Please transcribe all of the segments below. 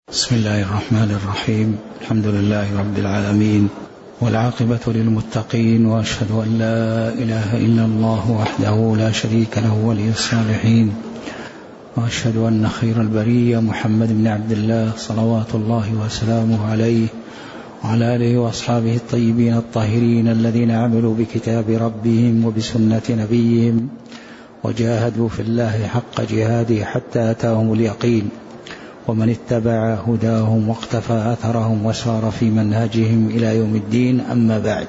بسم الله الرحمن الرحيم. الحمد لله رب العالمين، والعاقبة للمتقين، وأشهد أن لا إله إلا الله وحده لا شريك له ولي الصالحين، وأشهد أن خير البرية محمد بن عبد الله صلوات الله وسلامه عليه وعلى آله وأصحابه الطيبين الطاهرين الذين عملوا بكتاب ربهم وبسنة نبيهم وجاهدوا في الله حق جهاده حتى أتاهم اليقين، ومن اتبع هداهم واقتفى أثرهم وسار في منهجهم إلى يوم الدين. أما بعد،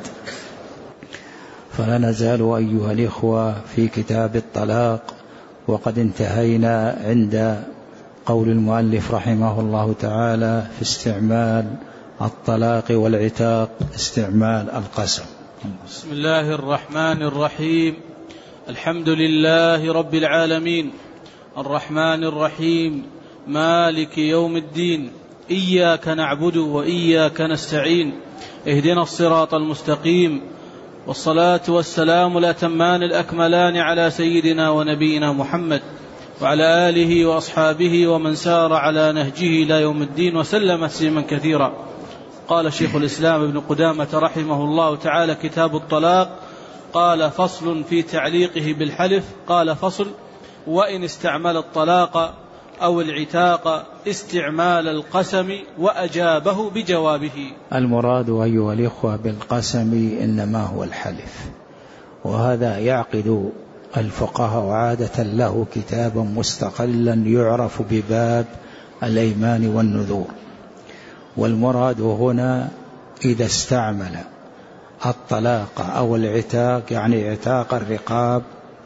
فلا نزال أيها الإخوة في كتاب الطلاق، وقد انتهينا عند قول المؤلف رحمه الله تعالى في استعمال الطلاق والعتاق، استعمال القسم. بسم الله الرحمن الرحيم. الحمد لله رب العالمين، الرحمن الرحيم، مالك يوم الدين، إياك نعبد وإياك نستعين، اهدنا الصراط المستقيم، والصلاة والسلام الأتمان الأكملان على سيدنا ونبينا محمد وعلى آله وأصحابه ومن سار على نهجه إلى يوم الدين وسلم تسليما كثيرا. قال شيخ الإسلام ابن قدامة رحمه الله تعالى: كتاب الطلاق. قال: فصل في تعليقه بالحلف. قال: فصل: وإن استعمل الطلاق أو العتاق استعمال القسم وأجابه بجوابه. المراد أيها الإخوة بالقسم إنما هو الحلف، وهذا يعقد الفقهاء عادة له كتابا مستقلا يعرف بباب الأيمان والنذور. والمراد هنا إذا استعمل الطلاق أو العتاق، يعني عتاق الرقاب،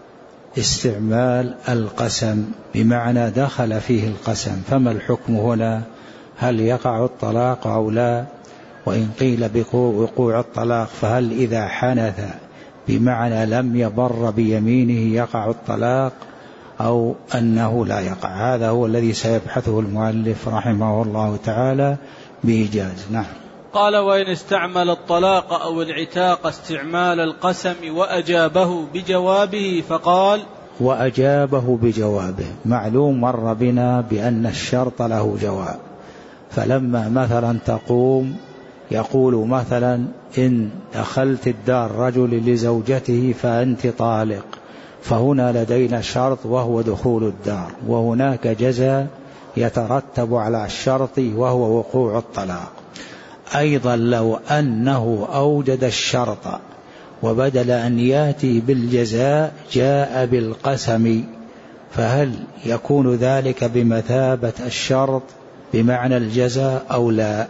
استعمال القسم، بمعنى دخل فيه القسم. فما الحكم هنا؟ هل يقع الطلاق أو لا؟ وإن قيل بوقوع الطلاق فهل إذا حنث بمعنى لم يبر بيمينه يقع الطلاق أو أنه لا يقع؟ هذا هو الذي سيبحثه المؤلف رحمه الله تعالى بإيجاز. نعم. قال: وإن استعمل الطلاق أو العتاق استعمال القسم وأجابه بجوابه. فقال: وأجابه بجوابه. معلوم مر بنا بأن الشرط له جواب، فلما مثلا تقوم يقول مثلا: إن دخلت الدار رجل لزوجته فأنت طالق، فهنا لدينا شرط وهو دخول الدار، وهناك جزاء يترتب على الشرط وهو وقوع الطلاق. أيضا لو أنه أوجد الشرط وبدل أن يأتي بالجزاء جاء بالقسم، فهل يكون ذلك بمثابة الشرط بمعنى الجزاء أو لا؟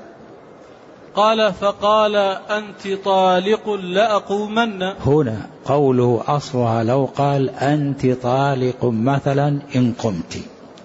قال: فقال: أنت طالق لأقومن. هنا قوله أصلها لو قال أنت طالق مثلا إن قمت،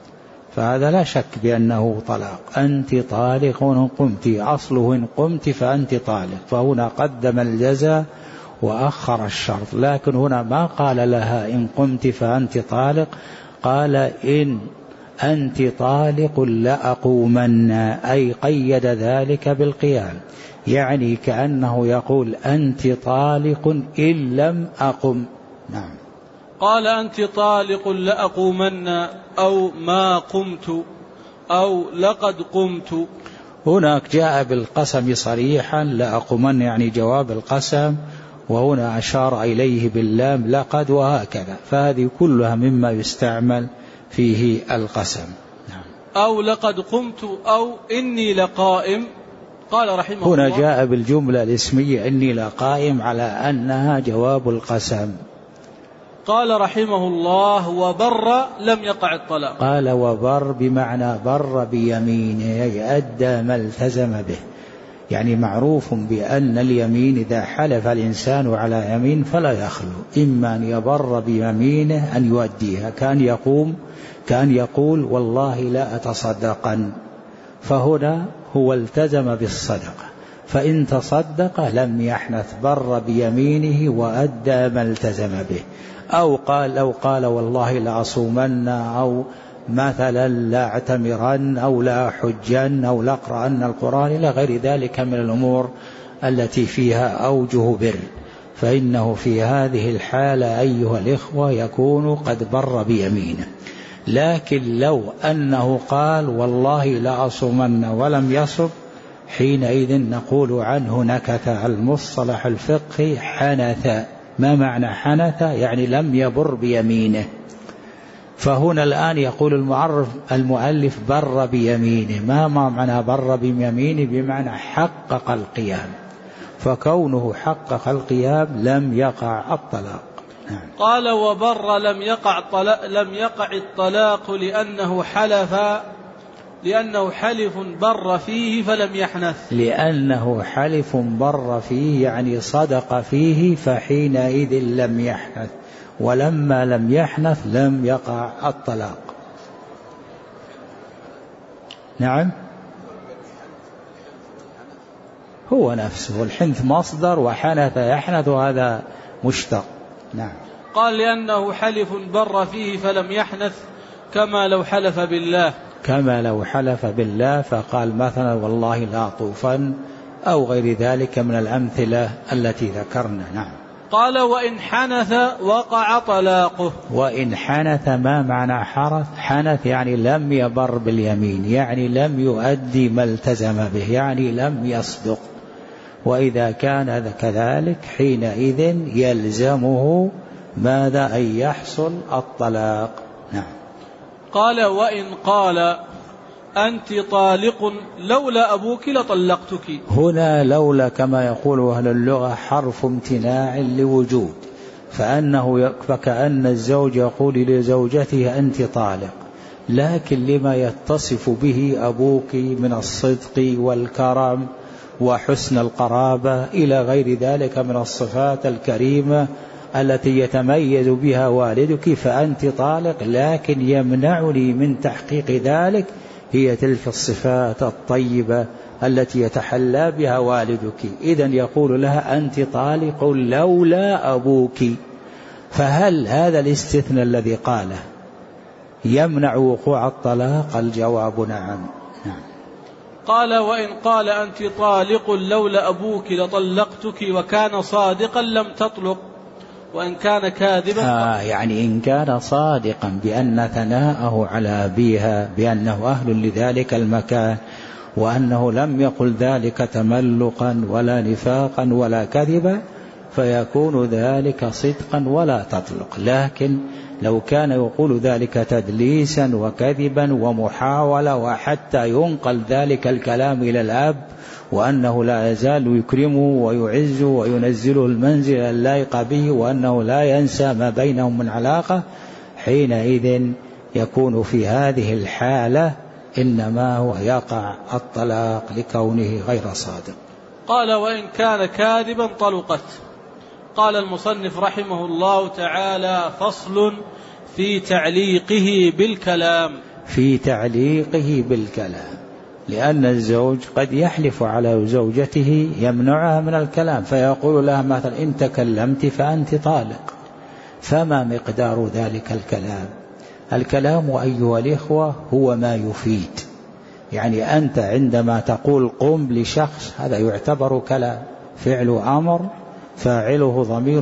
فهذا لا شك بأنه طلاق. أنت طالق إن قمت، أصله إن قمت فأنت طالق، فهنا قدم الجزاء وأخر الشرط. لكن هنا ما قال لها إن قمت فأنت طالق، قال إن أنت طالق لأقومن، أي قيد ذلك بالقيام، يعني كأنه يقول أنت طالق إن لم أقم. نعم. قال: أنت طالق لأقومن، أو ما قمت، أو لقد قمت. هناك جاء بالقسم صريحا لأقومن، يعني جواب القسم، وهنا أشار إليه باللام لقد، وهكذا. فهذه كلها مما يستعمل فيه القسم. نعم. أو لقد قمت، أو إني لقائم. قال رحمه هنا الله: جاء بالجملة الاسمية إني لقائم على أنها جواب القسم. قال رحمه الله: وبر لم يقع الطلاق. قال: وبر بمعنى بر بيمينه، أدى ما التزم به. يعني معروف بأن اليمين إذا حلف الإنسان على يمين فلا يخلو، إما أن يبر بيمينه أن يؤديها، كان يقول والله لا أتصدقن، فهنا هو التزم بالصدقة، فإن تصدق لم يحنث، بر بيمينه وأدى ما التزم به. أو لو قال والله لا أصومن، أو مثلا لا اعتمرن، أو لا أحجن، أو لا أقرأن القرآن، إلى غير ذلك من الأمور التي فيها أوجه بر، فإنه في هذه الحالة أيها الإخوة يكون قد بر بيمينه. لكن لو أنه قال والله لا أصومن ولم يصب، حينئذ نقول عنه نكث. المصطلح الفقهي حنث. ما معنى حنث؟ يعني لم يبر بيمينه. فهنا الآن يقول المؤلف بر بيمينه. ما معنى بر بيمينه؟ بمعنى حقق القيام، فكونه حقق القيام لم يقع الطلاق. قال وبر لم يقع الطلاق لأنه حلف بر فيه فلم يحنث. لأنه حلف بر فيه يعني صدق فيه، فحينئذ لم يحنث، ولما لم يحنث لم يقع الطلاق. نعم، هو نفسه الحنث مصدر، وحنث يحنث هذا مشتق. نعم. قال لأنه حلف بر فيه فلم يحنث كما لو حلف بالله. كما لو حلف بالله، فقال مثلا والله لا أطوفن أو غير ذلك من الأمثلة التي ذكرنا. نعم. قال وإن حنث وقع طلاقه. وإن حنث، ما معنى حنث؟ يعني لم يبر باليمين، يعني لم يؤدي ما التزم به، يعني لم يصدق. وإذا كان كذلك حينئذ يلزمه ماذا؟ أن يحصل الطلاق. نعم. قال وإن قال أنت طالق لولا أبوك لطلقتك. هنا لولا كما يقول أهل اللغة حرف امتناع لوجود، فكأن الزوج يقول لزوجته أنت طالق، لكن لما يتصف به أبوك من الصدق والكرم وحسن القرابة إلى غير ذلك من الصفات الكريمة التي يتميز بها والدك، فأنت طالق، لكن يمنعني من تحقيق ذلك هي تلك الصفات الطيبة التي يتحلى بها والدك. إذن يقول لها أنت طالق لولا أبوك. فهل هذا الاستثناء الذي قاله يمنع وقوع الطلاق؟ الجواب نعم. قال وإن قال أنت طالق لولا أبوك لطلقتك وكان صادقا لم تطلق، وإن كان كاذبا يعني إن كان صادقا بأن ثناءه على أبيها بأنه أهل لذلك المكان، وأنه لم يقل ذلك تملقا ولا نفاقا ولا كذبا، فيكون ذلك صدقا ولا تطلق. لكن لو كان يقول ذلك تدليسا وكذبا ومحاولة، وحتى ينقل ذلك الكلام إلى الأب وأنه لا يزال يكرمه ويعزه وينزله المنزل اللائق به، وأنه لا ينسى ما بينهم من علاقة، حينئذ يكون في هذه الحالة إنما هو يقع الطلاق لكونه غير صادق. قال وإن كان كاذبا طلقت. قال المصنف رحمه الله تعالى فصل في تعليقه بالكلام. في تعليقه بالكلام، لأن الزوج قد يحلف على زوجته يمنعها من الكلام، فيقول لها مثلا إن تكلمت فأنت طالق، فما مقدار ذلك الكلام؟ الكلام أيها الإخوة هو ما يفيد. يعني أنت عندما تقول قم لشخص، هذا يعتبر كلام، فعل أمر فاعله ضمير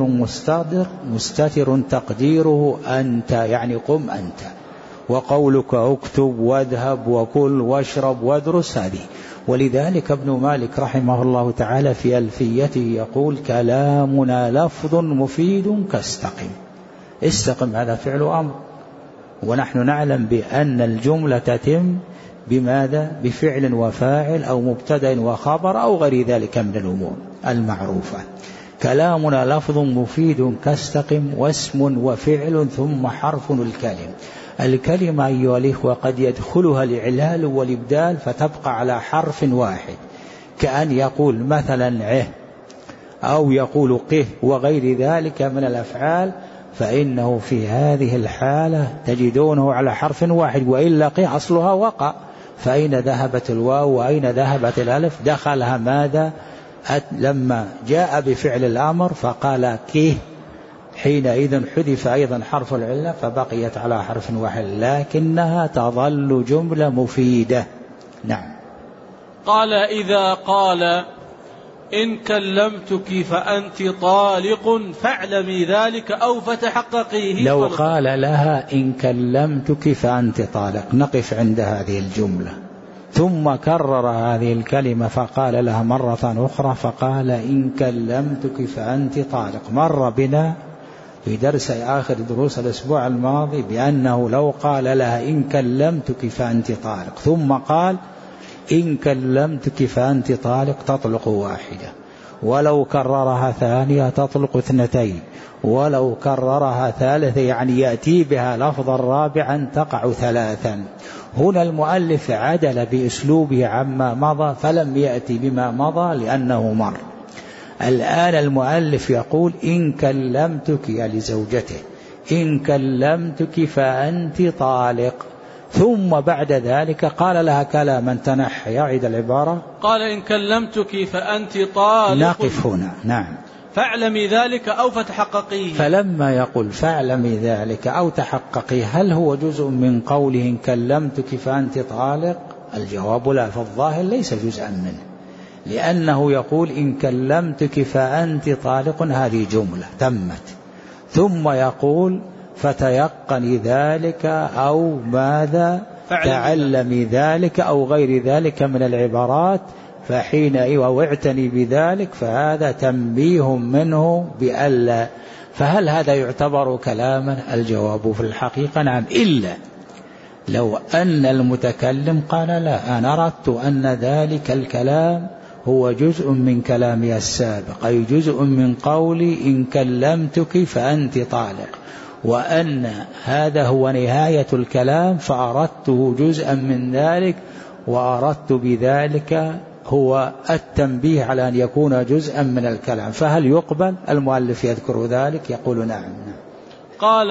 مستتر تقديره أنت، يعني قم أنت. وقولك اكتب واذهب وكل واشرب وادرس، هذه. ولذلك ابن مالك رحمه الله تعالى في ألفيته يقول كلامنا لفظ مفيد كاستقم. استقم هذا فعل أمر، ونحن نعلم بأن الجملة تتم بماذا؟ بفعل وفاعل أو مبتدأ وخبر أو غير ذلك من الأمور المعروفة. كلامنا لفظ مفيد كاستقم، واسم وفعل ثم حرف الكلم. الكلمة أيها الإخوة قد يدخلها الإعلال والإبدال فتبقى على حرف واحد، كأن يقول مثلا عه أو يقول قه وغير ذلك من الأفعال، فإنه في هذه الحالة تجدونه على حرف واحد، وإلا قه أصلها وقع، فأين ذهبت الواو وأين ذهبت الألف؟ دخلها ماذا؟ لما جاء بفعل الأمر فقال كيه، حينئذ حذف أيضا حرف العلة فبقيت على حرف واحد، لكنها تظل جملة مفيدة. نعم. قال إذا قال إن كلمتك فأنت طالق فاعلمي ذلك أو فتحققيه. لو قال لها إن كلمتك فأنت طالق، نقف عند هذه الجملة. ثم كرر هذه الكلمة فقال لها مرة أخرى فقال إن كلمتك فأنت طالق. مر بنا في درس آخر دروس الأسبوع الماضي بأنه لو قال لها إن كلمتك فأنت طالق ثم قال إن كلمتك فأنت طالق تطلق واحدة، ولو كررها ثانية تطلق اثنتين، ولو كررها ثالثة يعني يأتي بها لفظا رابعا تقع ثلاثا. هنا المؤلف عدل بأسلوبه عما مضى فلم يأتي بما مضى لأنه مر. الآن المؤلف يقول إن كلمتك لزوجته إن كلمتك فأنت طالق، ثم بعد ذلك قال لها كلاما تنحى. يعيد العبارة. قال إن كلمتك فأنت طالق. نقف هنا. نعم. فاعلمي ذلك أو فتحققيه. فلما يقول فاعلمي ذلك أو تحققيه، هل هو جزء من قوله إن كلمتك فأنت طالق؟ الجواب لا، فالظاهر ليس جزءا منه، لأنه يقول إن كلمتك فأنت طالق، هذه جملة تمت، ثم يقول فتيقني ذلك أو ماذا تعلمي ذلك أو غير ذلك من العبارات، فحين أو اعتني بذلك، فهذا تنبيه منه بألا. فهل هذا يعتبر كلاما؟ الجواب في الحقيقة نعم، إلا لو أن المتكلم قال لا أنا أردت أن ذلك الكلام هو جزء من كلامي السابق، أي جزء من قولي إن كلمتك فأنت طالق، وأن هذا هو نهاية الكلام فأردته جزءا من ذلك، وأردت بذلك هو التنبيه على أن يكون جزءا من الكلام، فهل يقبل؟ المؤلف يذكر ذلك يقول نعم. قال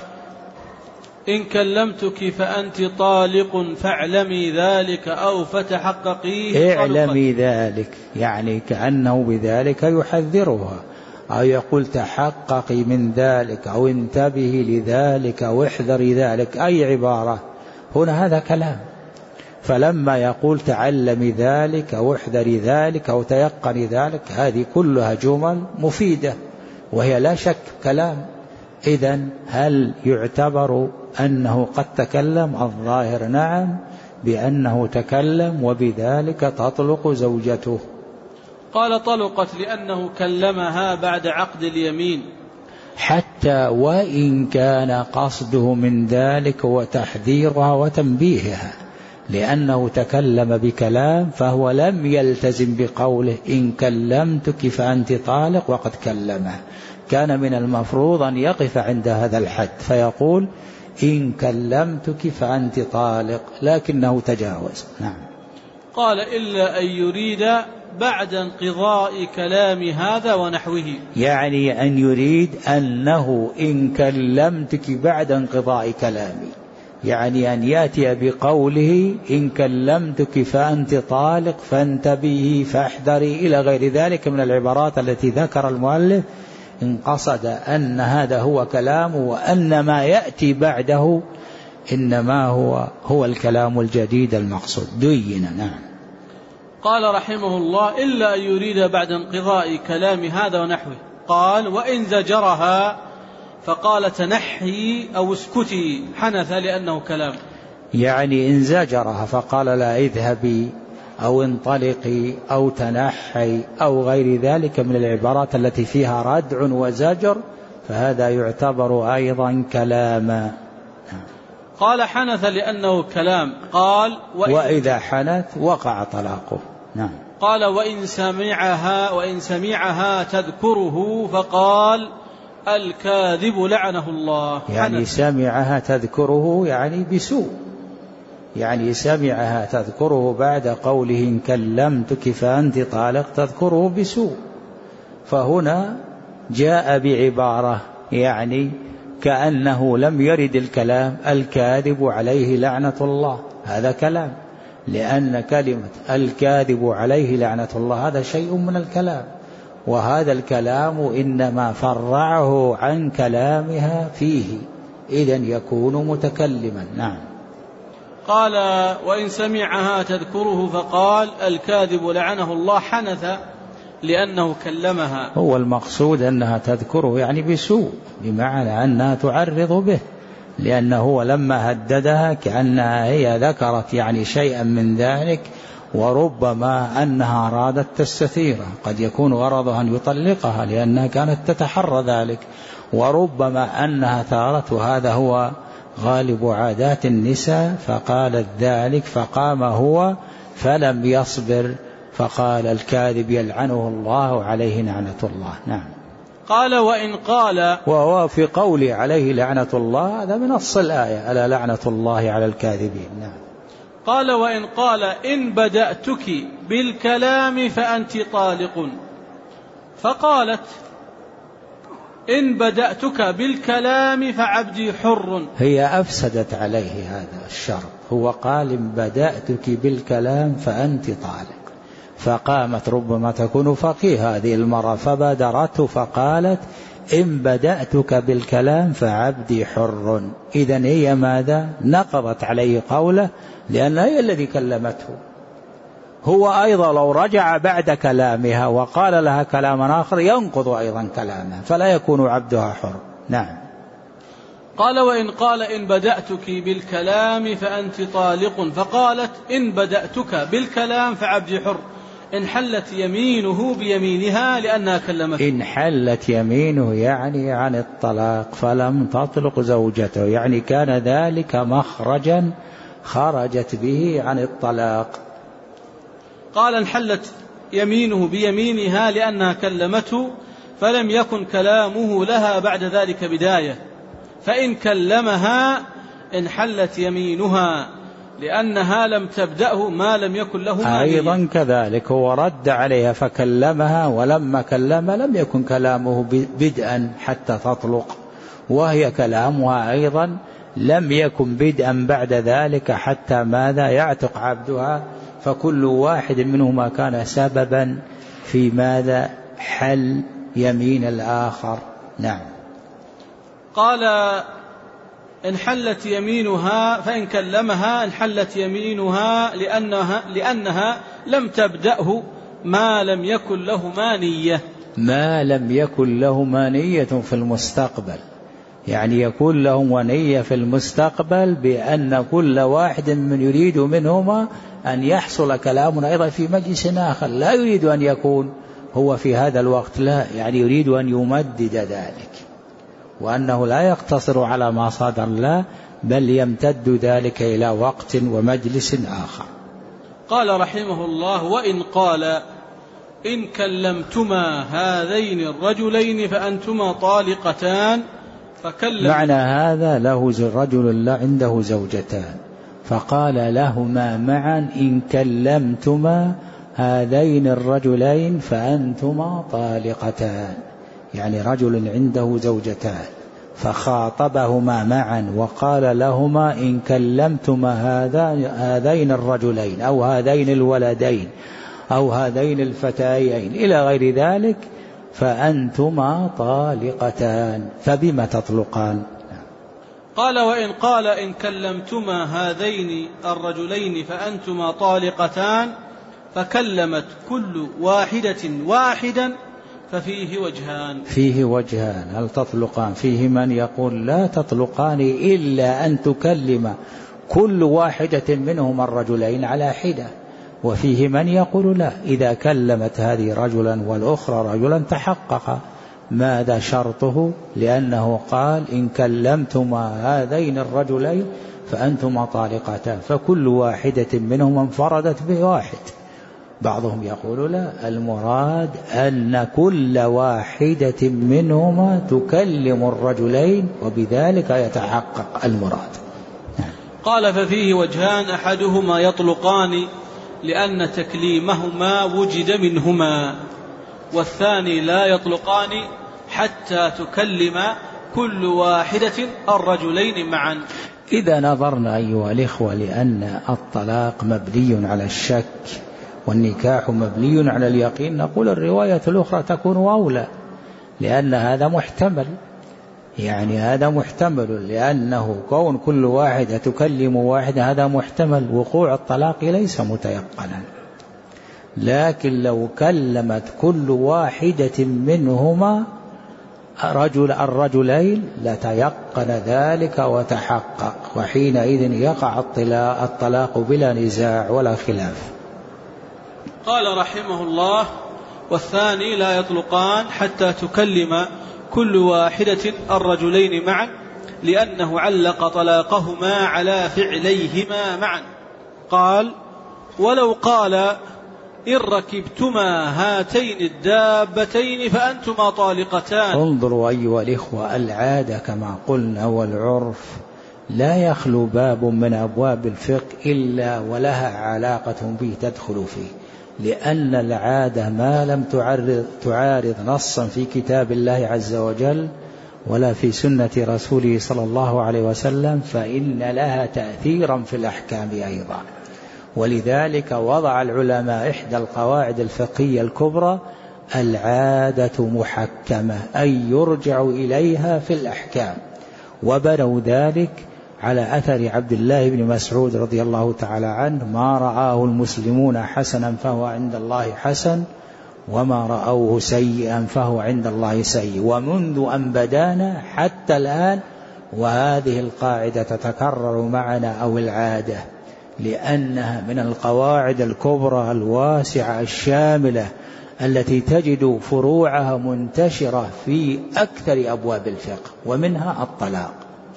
إن كلمتك فأنت طالق فاعلمي ذلك أو فتحققيه. اعلمي ذلك يعني كأنه بذلك يحذرها، أو يقول تحققي من ذلك أو انتبهي لذلك أو احذري ذلك، أي عبارة هنا هذا كلام. فلما يقول تعلمي ذلك أو احذري ذلك أو تيقني ذلك، هذه كلها جمل مفيدة وهي لا شك كلام. إذن هل يعتبر أنه قد تكلم؟ الظاهر نعم، بأنه تكلم وبذلك تطلق زوجته. قال طلقت لأنه كلمها بعد عقد اليمين، حتى وإن كان قصده من ذلك وتحذيرها وتنبيهها، لأنه تكلم بكلام فهو لم يلتزم بقوله إن كلمتك فأنت طالق وقد كلمه، كان من المفروض أن يقف عند هذا الحد فيقول إن كلمتك فأنت طالق، لكنه تجاوز. نعم. قال إلا أن يريد بعد انقضاء كلام هذا ونحوه، يعني أن يريد أنه إن كلمتك بعد انقضاء كلامي، يعني أن يأتي بقوله إن كلمتك فأنت طالق فانتبهي فاحذري إلى غير ذلك من العبارات التي ذكر المؤلف، إن قصد أن هذا هو كلامه وأن ما يأتي بعده إنما هو الكلام الجديد المقصود دينا. نعم. قال رحمه الله إلا أن يريد بعد انقضاء كلام هذا ونحوه. قال وإن زجرها فقال تنحي أو اسكتي حنث لأنه كلام، يعني إن زجرها فقال لا اذهبي أو انطلقي أو تنحي أو غير ذلك من العبارات التي فيها ردع وزجر، فهذا يعتبر أيضا كلاما. قال حنث لأنه كلام. قال وإذا حنث وقع طلاقه. نعم. قال وإن سمعها تذكره فقال الكاذب لعنه الله. يعني سمعها تذكره يعني بسوء، يعني سمعها تذكره بعد قوله إن كلمتك فأنت طالق تذكره بسوء، فهنا جاء بعبارة يعني كأنه لم يرد الكلام الكاذب عليه لعنة الله، هذا كلام، لأن كلمة الكاذب عليه لعنة الله هذا شيء من الكلام، وهذا الكلام إنما فرعه عن كلامها فيه، إذن يكون متكلما. نعم. قال وإن سمعها تذكره فقال الكاذب لعنه الله حنث لأنه كلمها. هو المقصود أنها تذكره يعني بسوء، بمعنى أنها تعرض به، لأنه لما هددها كأنها هي ذكرت يعني شيئا من ذلك، وربما أنها أرادت تستثيره، قد يكون غرضها أن يطلقها لأنها كانت تتحرى ذلك، وربما أنها ثارت، وهذا هو غالب عادات النساء، فقالت ذلك، فقام هو فلم يصبر، فقال الكاذب يلعنه الله عليه لعنة الله. نعم. قال وإن قال، وهو في قوله عليه لعنة الله هذا من نص الآية، ألا لعنة الله على الكاذبين. نعم. قال وإن قال إن بدأتك بالكلام فأنت طالق، فقالت إن بدأتك بالكلام فعبدي حر، هي أفسدت عليه هذا الشرط. هو قال إن بدأتك بالكلام فأنت طالق، فقامت ربما تكون فقيه هذه المرأة فبادرته فقالت إن بدأتك بالكلام فعبدي حر. إذن هي ماذا؟ نقضت عليه قوله، لأن هي الذي كلمته. هو أيضا لو رجع بعد كلامها وقال لها كلاما آخر ينقض أيضا كلامها، فلا يكون عبدها حر. نعم. قال وإن قال إن بدأتك بالكلام فأنت طالق، فقالت إن بدأتك بالكلام فعبدي حر، إن حلت يمينه بيمينها لأنها كلمته. إن حلت يمينه يعني عن الطلاق فلم تطلق زوجته، يعني كان ذلك مخرجا خرجت به عن الطلاق. قال إن حلت يمينه بيمينها لأنها كلمته فلم يكن كلامه لها بعد ذلك بداية، فإن كلمها إن حلت يمينها لأنها لم تبدأه ما لم يكن له مانع. أيضا كذلك هو رد عليها فكلمها، ولما كلمها لم يكن كلامه بدءا حتى تطلق، وهي كلامها أيضا لم يكن بدءا بعد ذلك حتى ماذا؟ يعتق عبدها. فكل واحد منهما كان سببا في ماذا؟ حل يمين الآخر. نعم. قال إن حلت يمينها، فإن كلمها إن حلت يمينها لأنها لم تبدأه ما لم يكن له مانية. ما لم يكن له مانية في المستقبل، يعني يكون له نية في المستقبل بأن كل واحد من يريد منهما أن يحصل كلامنا أيضا في مجلس آخر، لا يريد أن يكون هو في هذا الوقت، لا، يعني يريد أن يمدد ذلك، وأنه لا يقتصر على ما صادر له، بل يمتد ذلك إلى وقت ومجلس آخر. قال رحمه الله وإن قال إن كلمتما هذين الرجلين فأنتما طالقتان، معنى هذا له رجل عنده زوجتان، فقال لهما معا إن كلمتما هذين الرجلين فأنتما طالقتان، يعني رجل عنده زوجتان فخاطبهما معا وقال لهما إن كلمتما هذين الرجلين أو هذين الولدين أو هذين الفتيين إلى غير ذلك فأنتما طالقتان، فبما تطلقان؟ قال وإن قال إن كلمتما هذين الرجلين فأنتما طالقتان، فكلمت كل واحدة واحدا، ففيه وجهان. فيه وجهان، هل تطلقان؟ فيه من يقول لا تطلقان إلا أن تكلم كل واحدة منهما الرجلين على حدة، وفيه من يقول لا، إذا كلمت هذه رجلا والأخرى رجلا تحقق ماذا شرطه، لأنه قال إن كلمتما هذين الرجلين فأنتما طالقتان، فكل واحدة منهما انفردت بواحد. بعضهم يقول لا، المراد أن كل واحدة منهما تكلم الرجلين وبذلك يتحقق المراد. قال ففيه وجهان، أحدهما يطلقان لأن تكليمهما وجد منهما، والثاني لا يطلقان حتى تكلم كل واحدة الرجلين معا. إذا نظرنا أيها الإخوة لأن الطلاق مبني على الشك والنكاح مبني على اليقين، نقول الرواية الأخرى تكون أولى، لأن هذا محتمل، يعني هذا محتمل، لأنه كون كل واحدة تكلم واحدة هذا محتمل، وقوع الطلاق ليس متيقنا. لكن لو كلمت كل واحدة منهما الرجلين لتيقن ذلك وتحقق، وحينئذ يقع الطلاق بلا نزاع ولا خلاف. قال رحمه الله: والثاني لا يطلقان حتى تكلم كل واحدة الرجلين معا، لأنه علق طلاقهما على فعليهما معا. قال: ولو قال: إن ركبتما هاتين الدابتين فأنتما طالقتان. انظروا أيها الإخوة، العادة كما قلنا والعرف لا يخلو باب من أبواب الفقه إلا ولها علاقة به تدخل فيه، لأن العادة ما لم تعارض نصا في كتاب الله عز وجل ولا في سنة رسوله صلى الله عليه وسلم فإن لها تأثيرا في الأحكام أيضا. ولذلك وضع العلماء إحدى القواعد الفقهية الكبرى: العادة محكمة، أي يرجع إليها في الأحكام. وبنوا ذلك على أثر عبد الله بن مسعود رضي الله تعالى عنه: ما رآه المسلمون حسنا فهو عند الله حسن، وما رأوه سيئا فهو عند الله سيء. ومنذ أن بدانا حتى الآن وهذه القاعدة تتكرر معنا، أو العادة، لأنها من القواعد الكبرى الواسعة الشاملة التي تجد فروعها منتشرة في أكثر أبواب الفقه، ومنها الطلاق.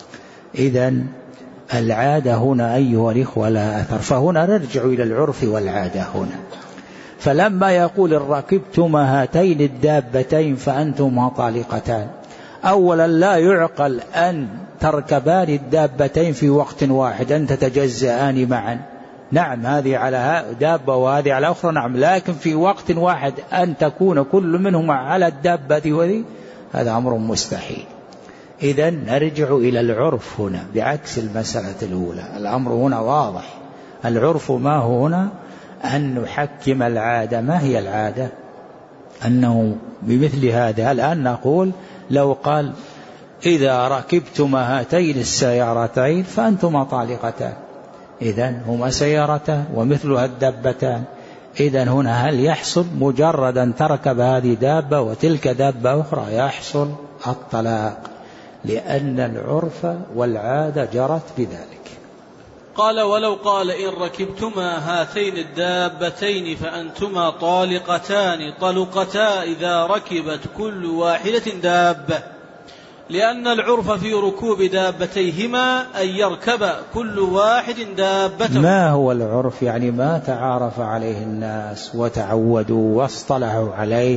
إذن العادة هنا أيها الإخوة لا أثر، فهنا نرجع إلى العرف والعادة هنا. فلما يقول: ركبتما هاتين الدابتين فأنتما طالقتان، أولا لا يعقل أن تركبان الدابتين في وقت واحد، أن تتجزأان معا. نعم، هذه على دابة وهذه على أخرى، نعم، لكن في وقت واحد أن تكون كل منهما على الدابة وذي، هذا أمر مستحيل. إذن نرجع إلى العرف هنا بعكس المسألة الأولى. الأمر هنا واضح. العرف ما هو هنا؟ أن نحكم العادة. ما هي العادة؟ أنه بمثل هذا الآن نقول: لو قال: إذا ركبتما هاتين السيارتين فأنتما طالقتان، إذن هما سيارتان ومثلها الدابتان. إذن هنا هل يحصل مجرد أن تركب هذه دابة وتلك دابة أخرى يحصل الطلاق، لأن العرف والعادة جرت بذلك. قال: ولو قال: إن ركبتما هاتين الدابتين فأنتما طالقتان، طلقتا إذا ركبت كل واحدة دابة، لأن العرف في ركوب دابتيهما أن يركب كل واحد دابته. ما هو العرف؟ يعني ما تعارف عليه الناس وتعودوا واصطلحوا عليه،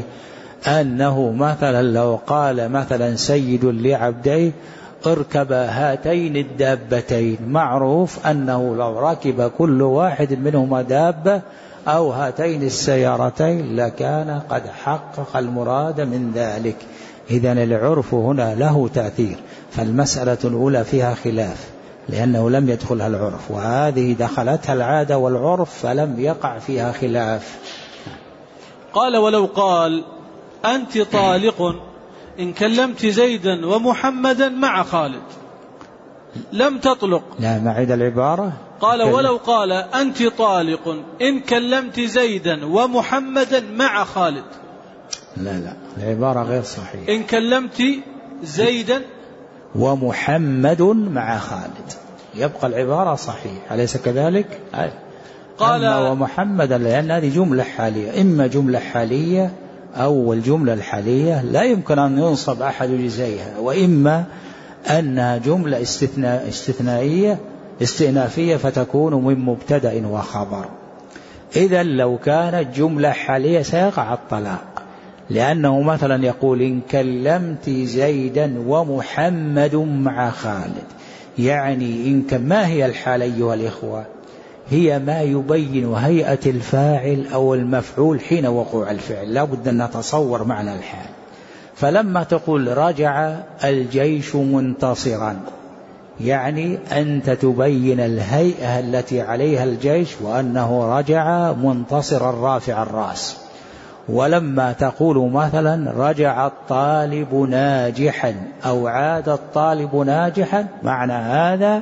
أنه مثلا لو قال مثلا سيد لعبديه: اركب هاتين الدابتين، معروف أنه لو ركب كل واحد منهما دابة أو هاتين السيارتين لكان قد حقق المراد من ذلك. إذن العرف هنا له تأثير، فالمسألة الأولى فيها خلاف لأنه لم يدخلها العرف، وهذه دخلتها العادة والعرف فلم يقع فيها خلاف. قال: ولو قال: أنت طالق إن كلمت زيدا ومحمدا مع خالد، لم تطلق. لا، معيد العبارة. قال: ولو قال: أنت طالق إن كلمت زيدا ومحمدا مع خالد. لا، العبارة غير صحيحة. إن كلمت زيدا ومحمد مع خالد، يبقى العبارة صحيحة، أليس كذلك؟ قال: ومحمدا، لأن هذه جملة حالية، إما جملة حالية أو الجملة الحالية لا يمكن أن ينصب أحد جزيها، وإما أنها جملة استئنافية فتكون من مبتدأ وخبر. إذا لو كانت جملة حالية سيقع الطلاق، لأنه مثلا يقول: إن كلمت زيدا ومحمد مع خالد، يعني ما هي الحال أيها الإخوة؟ هي ما يبين هيئة الفاعل أو المفعول حين وقوع الفعل، لا بد أن نتصور معنى الحال. فلما تقول: رجع الجيش منتصرا، يعني أنت تبين الهيئة التي عليها الجيش وأنه رجع منتصرا رافع الرأس. ولما تقول مثلا: رجع الطالب ناجحا أو عاد الطالب ناجحا، معنى هذا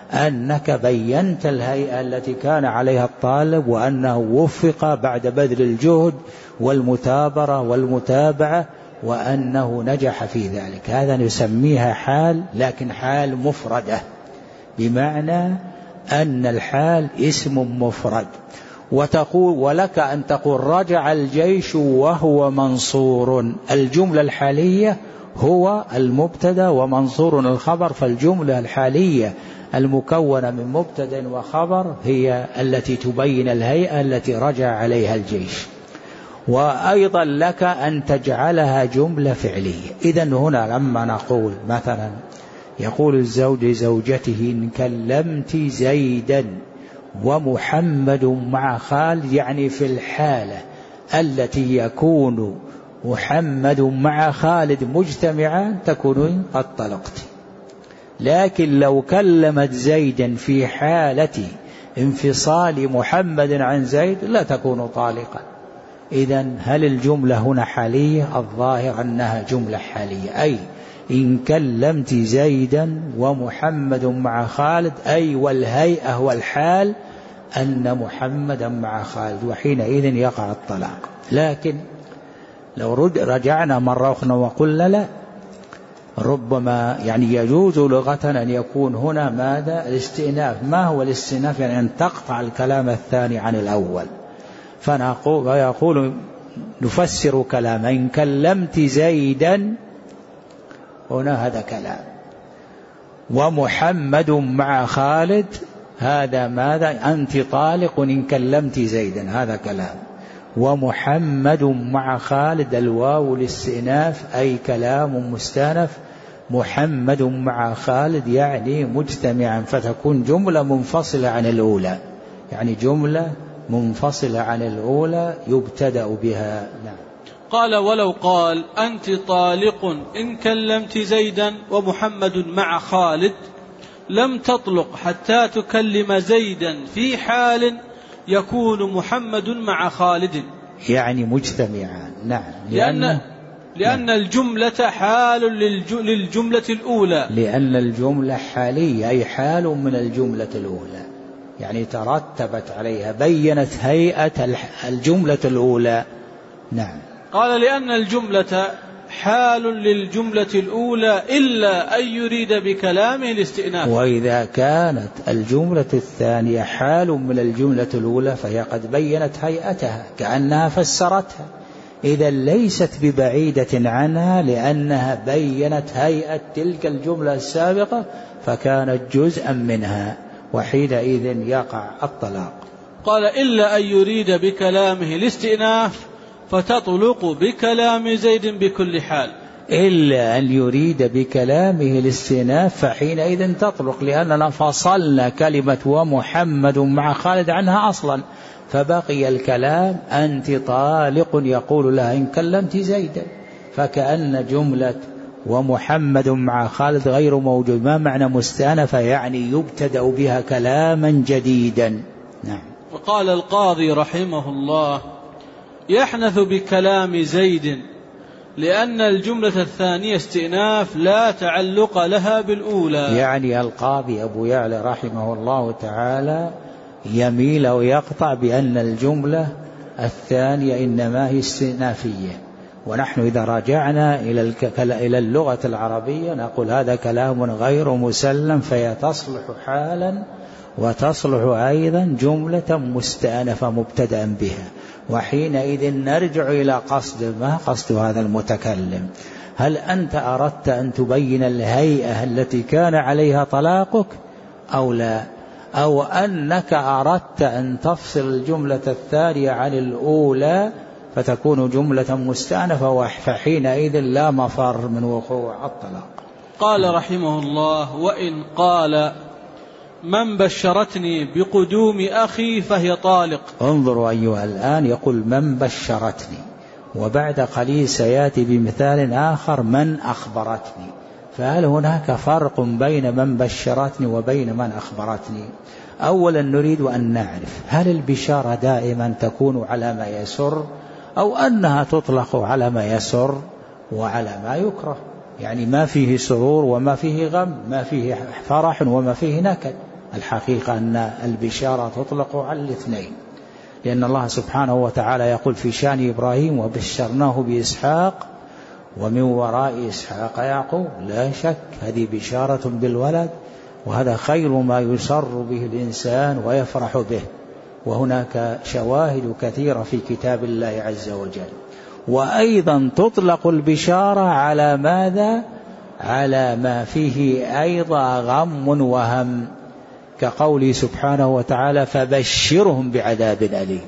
أنك بينت الهيئة التي كان عليها الطالب، وأنه وفق بعد بذل الجهد والمثابرة والمتابعة، وأنه نجح في ذلك. هذا نسميها حال، لكن حال مفردة، بمعنى أن الحال اسم مفرد. وتقول ولك أن تقول رجع الجيش وهو منصور. الجملة الحالية هو المبتدأ ومنصور الخبر، فالجملة الحالية المكونة من مبتدأ وخبر هي التي تبين الهيئة التي رجع عليها الجيش. وأيضا لك أن تجعلها جملة فعلية. إذن هنا لما نقول مثلا يقول الزوج لزوجته إن كلمت زيدا ومحمد مع خالد، يعني في الحالة التي يكون محمد مع خالد مجتمعان تكون قد طلقت. لكن لو كلمت زيدا في حالة انفصال محمد عن زيد لا تكون طالقا. إذن هل الجملة هنا حالية؟ الظاهر أنها جملة حالية، أي إن كلمت زيدا ومحمد مع خالد، أي والهيئة والحال أن محمدا مع خالد، وحينئذ يقع الطلاق. لكن لو رجعنا مرة أخرى وقلنا لا، ربما يعني يجوز لغة أن يكون هنا ماذا؟ الاستئناف. ما هو الاستئناف؟ يعني أن تقطع الكلام الثاني عن الأول. فيقول نفسر كلام إن كلمت زيدا، هنا هذا كلام، ومحمد مع خالد هذا ماذا؟ أنت طالق إن كلمت زيدا، هذا كلام. ومحمد مع خالد الواو الاستئناف، أي كلام مستأنف. محمد مع خالد يعني مجتمعا، فتكون جملة منفصلة عن الأولى، يعني جملة منفصلة عن الأولى يبتدأ بها. نعم. قال ولو قال أنت طالق إن كلمت زيدا ومحمد مع خالد لم تطلق حتى تكلم زيدا في حال يكون محمد مع خالد، يعني مجتمعا. نعم. لأن الجملة حال للجملة الأولى، لأن الجملة حالية، أي حال من الجملة الأولى، يعني ترتبت عليها، بينت هيئة الجملة الأولى. نعم. قال لأن الجملة حال للجملة الأولى إلا أن يريد بكلامه الاستئناف. وإذا كانت الجملة الثانية حال من الجملة الأولى فهي قد بينت هيئتها كأنها فسرتها، إذا ليست ببعيدة عنها، لأنها بينت هيئة تلك الجملة السابقة فكانت جزءا منها، وحينئذ يقع الطلاق. قال إلا أن يريد بكلامه الاستئناف فتطلق بكلام زيد بكل حال. إلا أن يريد بكلامه الاستئناف فحينئذ تطلق، لأننا فصلنا كلمة ومحمد مع خالد عنها أصلا، فبقي الكلام أنت طالق يقول لها إن كلمت زيدا، فكأن جملة ومحمد مع خالد غير موجود. ما معنى مستأنفة؟ يعني يبتدأ بها كلاما جديدا. نعم. وقال القاضي رحمه الله يحنث بكلام زيد لأن الجملة الثانية استئناف لا تعلق لها بالأولى. يعني القاضي أبو يعلى رحمه الله تعالى يميل ويقطع بأن الجملة الثانية إنما هي استئنافية. ونحن إذا راجعنا إلى اللغة العربية نقول هذا كلام غير مسلم، فيتصلح حالا وتصلح أيضا جملة مستأنفة مبتدأ بها، وحينئذ نرجع إلى قصد ما قصد هذا المتكلم. هل أنت أردت أن تبين الهيئة التي كان عليها طلاقك أو لا، أو أنك أردت أن تفصل الجملة الثانية عن الأولى فتكون جملة مستأنفة، فحينئذ لا مفر من وقوع الطلاق. قال رحمه الله وإن قال من بشرتني بقدوم أخي فهي طالق. انظروا أيها الآن، يقول من بشرتني، وبعد قليل سيأتي بمثال آخر من أخبرتني. فهل هناك فرق بين من بشرتني وبين من أخبرتني؟ أولا نريد أن نعرف هل البشارة دائما تكون على ما يسر، أو أنها تطلق على ما يسر وعلى ما يكره، يعني ما فيه سرور وما فيه غم، ما فيه فرح وما فيه نكد. الحقيقة أن البشارة تطلق على الاثنين، لأن الله سبحانه وتعالى يقول في شأن إبراهيم وبشرناه بإسحاق ومن وراء إسحاق يعقوب. لا شك هذه بشارة بالولد، وهذا خير ما يسر به الإنسان ويفرح به، وهناك شواهد كثيرة في كتاب الله عز وجل. وأيضا تطلق البشارة على ماذا؟ على ما فيه أيضا غم وهم، كقوله سبحانه وتعالى فبشرهم بعذاب أليم.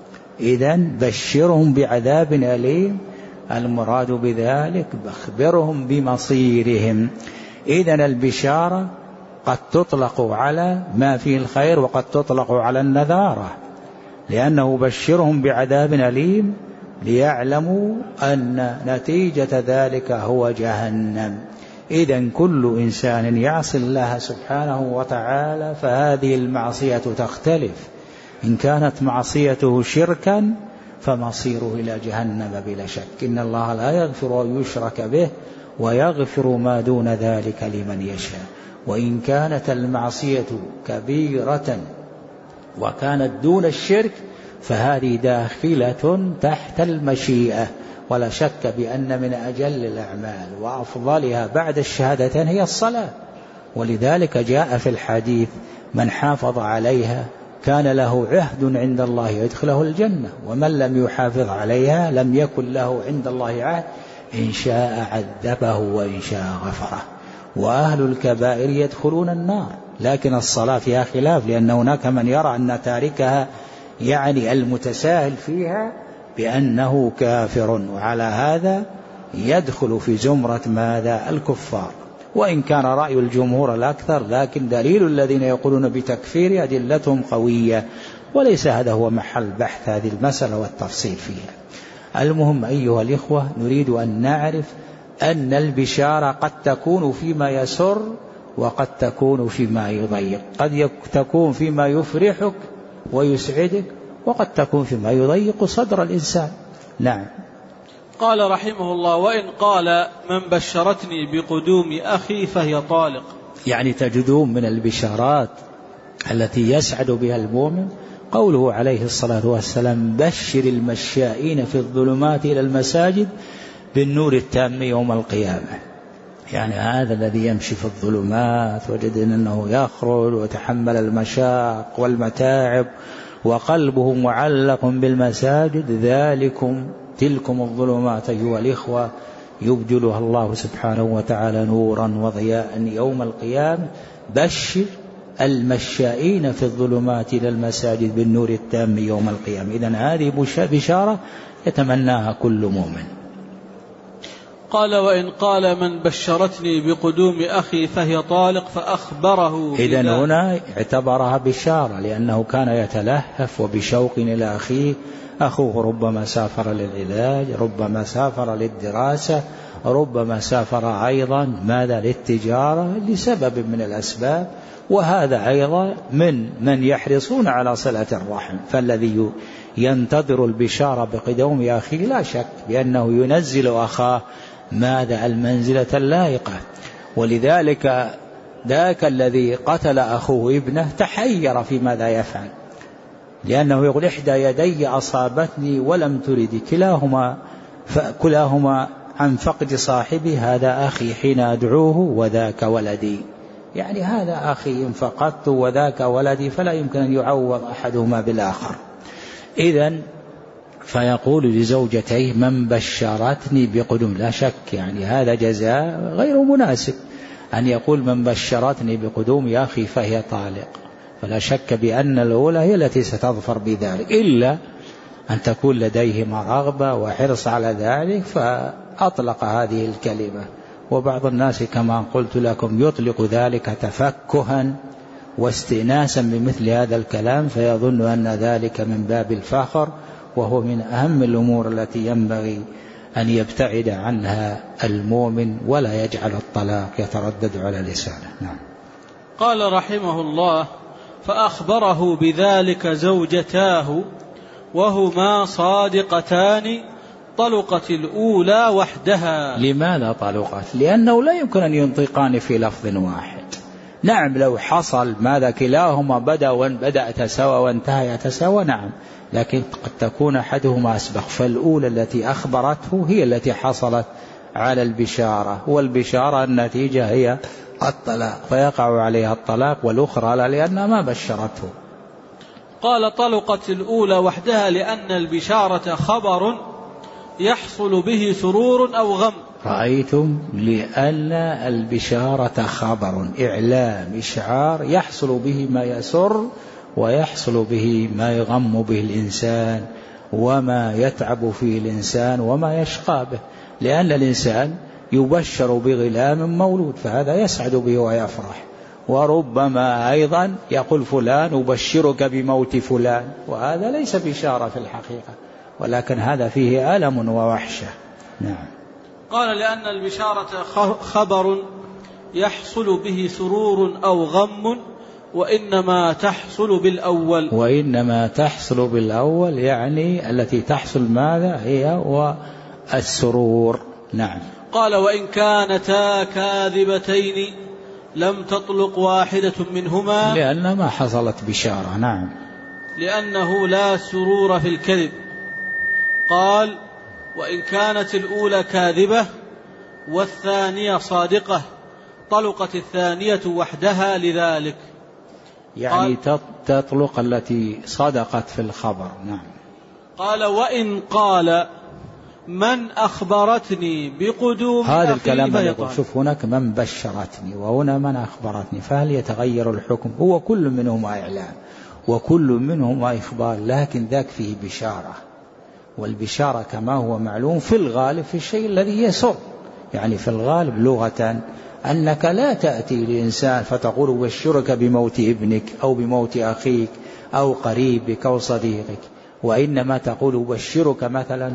إذن بشرهم بعذاب أليم، المراد بذلك أخبرهم بمصيرهم. إذن البشارة قد تطلق على ما فيه الخير وقد تطلق على النذارة، لأنه بشرهم بعذاب أليم ليعلموا أن نتيجة ذلك هو جهنم. إذن كل إنسان يعصي الله سبحانه وتعالى فهذه المعصية تختلف. إن كانت معصيته شركا فمصيره إلى جهنم بلا شك. إن الله لا يغفر أن يشرك به ويغفر ما دون ذلك لمن يشاء. وإن كانت المعصية كبيرة وكانت دون الشرك فهذه داخلة تحت المشيئة. ولا شك بأن من أجل الأعمال وأفضلها بعد الشهادتين هي الصلاة، ولذلك جاء في الحديث من حافظ عليها كان له عهد عند الله يدخله الجنة، ومن لم يحافظ عليها لم يكن له عند الله عهد، إن شاء عذبه وإن شاء غفره. وأهل الكبائر يدخلون النار، لكن الصلاة فيها خلاف، لأن هناك من يرى أن تاركها يعني المتساهل فيها بأنه كافر، وعلى هذا يدخل في زمرة ماذا؟ الكفار. وإن كان رأي الجمهور الأكثر، لكن دليل الذين يقولون بتكفير أدلتهم قوية، وليس هذا هو محل بحث هذه المسألة والتفصيل فيها. المهم أيها الإخوة، نريد أن نعرف أن البشارة قد تكون فيما يسر وقد تكون فيما يضيق، قد تكون فيما يفرحك ويسعدك، وقد تكون فيما يضيق صدر الإنسان. نعم. قال رحمه الله وإن قال من بشرتني بقدوم أخي فهي طالق. يعني تجدون من البشارات التي يسعد بها المؤمن قوله عليه الصلاة والسلام بشر المشائين في الظلمات إلى المساجد بالنور التام يوم القيامة. يعني هذا الذي يمشي في الظلمات وجد أنه يخرج وتحمل المشاق والمتاعب وقلبه معلق بالمساجد، تلكم الظلمات أيها الإخوة يبدلها الله سبحانه وتعالى نورا وضياء يوم القيامة. بشر المشائين في الظلمات إلى المساجد بالنور التام يوم القيامة. إذن هذه بشارة يتمناها كل مؤمن. قال وإن قال من بشرتني بقدوم أخي فهي طالق فأخبره. إذن هنا اعتبرها بشارة، لأنه كان يتلهف وبشوق إلى أخيه. أخوه ربما سافر للعلاج، ربما سافر للدراسة، ربما سافر أيضا للتجارة لسبب من الأسباب، وهذا أيضا من يحرصون على صلة الرحم. فالذي ينتظر البشارة بقدوم أخيه لا شك بأنه ينزل أخاه المنزلة اللائقة. ولذلك ذاك الذي قتل أخوه ابنه تحير في ماذا يفعل، لأنه يقول إحدى يدي أصابتني ولم ترد، كلاهما عن فقد صاحبي، هذا أخي حين أدعوه وذاك ولدي. يعني هذا أخي إن فقدت وذاك ولدي، فلا يمكن أن يعوض أحدهما بالآخر. إذن فيقول لزوجتيه من بشرتني بقدوم. لا شك يعني هذا جزاء غير مناسب أن يقول من بشرتني بقدوم يا أخي فهي طالق. فلا شك بأن الأولى هي التي ستظفر بذلك، إلا أن تكون لديهما رغبة وحرص على ذلك فأطلق هذه الكلمة. وبعض الناس كما قلت لكم يطلق ذلك تفكها واستئناسا بمثل هذا الكلام، فيظن أن ذلك من باب الفخر، وهو من أهم الأمور التي ينبغي أن يبتعد عنها المؤمن ولا يجعل الطلاق يتردد على لسانه. نعم. قال رحمه الله فأخبره بذلك زوجتاه وهما صادقتان، طلقت الأولى وحدها. لماذا طلقت؟ لأنه لا يمكن أن ينطقان في لفظ واحد، نعم لو حصل ماذا كلاهما بدأت سوا وانتهيت سوا نعم، لكن قد تكون أحدهما أسبق، فالأولى التي أخبرته هي التي حصلت على البشارة، والبشارة النتيجة هي الطلاق، فيقع عليها الطلاق، والأخرى لا لأنها ما بشرته. قال طلقت الأولى وحدها لأن البشارة خبر يحصل به سرور أو غم. رأيتم؟ لأن البشارة خبر، إعلام، إشعار، يحصل به ما يسر ويحصل به ما يغم به الإنسان وما يتعب فيه الإنسان وما يشقى به، لأن الإنسان يبشر بغلام مولود فهذا يسعد به ويفرح، وربما أيضا يقول فلان أبشرك بموت فلان، وهذا ليس بشارة في الحقيقة، ولكن هذا فيه ألم ووحشة. نعم. قال لأن البشارة خبر يحصل به سرور أو غم، وإنما تحصل بالأول. وإنما تحصل بالأول يعني التي تحصل ماذا هي والسرور. نعم. قال وإن كانتا كاذبتين لم تطلق واحدة منهما لأن ما حصلت بشارة. نعم. لأنه لا سرور في الكذب. قال وإن كانت الأولى كاذبة والثانية صادقة طلقت الثانية وحدها لذلك. يعني تطلق التي صدقت في الخبر. نعم. قال وإن قال من أخبرتني بقدوم هذا الكلام يقول شوف هناك من بشرتني وهنا من أخبرتني، فهل يتغير الحكم؟ هو كل منهما إعلام وكل منهما إخبار، لكن ذاك فيه بشارة، والبشارة كما هو معلوم في الغالب في الشيء الذي يسر، يعني في الغالب لغة أنك لا تأتي لإنسان فتقول بشرك بموت ابنك أو بموت أخيك أو قريبك أو صديقك، وإنما تقول بشرك مثلا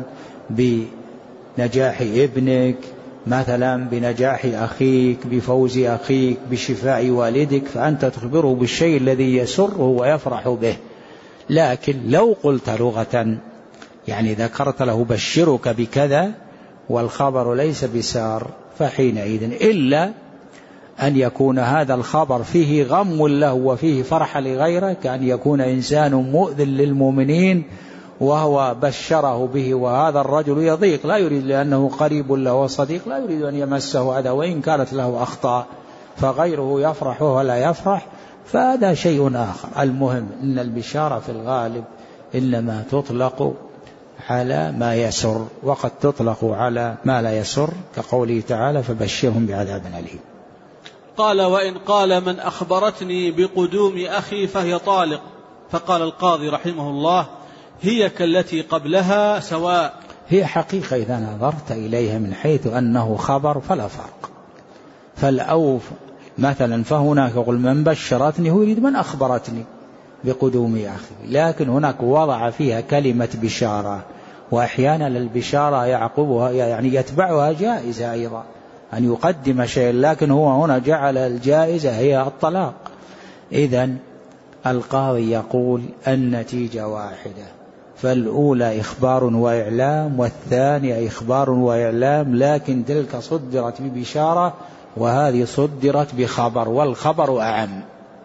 بنجاح ابنك، مثلا بنجاح أخيك، بفوز أخيك، بشفاء والدك، فأنت تخبره بالشيء الذي يسره ويفرح به. لكن لو قلت لغة يعني ذكرت له بشرك بكذا والخبر ليس بسار، فحينئذ إلا أن يكون هذا الخبر فيه غم له وفيه فرح لغيره، كأن يكون إنسان مؤذن للمؤمنين وهو بشره به، وهذا الرجل يضيق لا يريد لأنه قريب له وصديق لا يريد أن يمسه أذى وإن كانت له أخطاء، فغيره يفرح ولا يفرح، فهذا شيء آخر. المهم أن البشارة في الغالب إنما تطلق على ما يسر، وقد تطلق على ما لا يسر، كقوله تعالى فبشرهم بعذاب أليم. قال وإن قال من أخبرتني بقدوم أخي فهي طالق، فقال القاضي رحمه الله هي كالتي قبلها سواء. هي حقيقة إذا نظرت إليها من حيث أنه خبر فلا فرق، فالأوف مثلا فهناك يقول من بشرتني هو يريد من أخبرتني بقدوم أخي، لكن هناك وضع فيها كلمة بشارة، وأحيانا البشارة يعقبها يعني يتبعها جائزة أيضا أن يقدم شيء، لكن هو هنا جعل الجائزة هي الطلاق. إذن القاضي يقول النتيجة واحدة، فالأولى إخبار وإعلام والثانية إخبار وإعلام، لكن تلك صدرت ببشارة وهذه صدرت بخبر، والخبر أعم.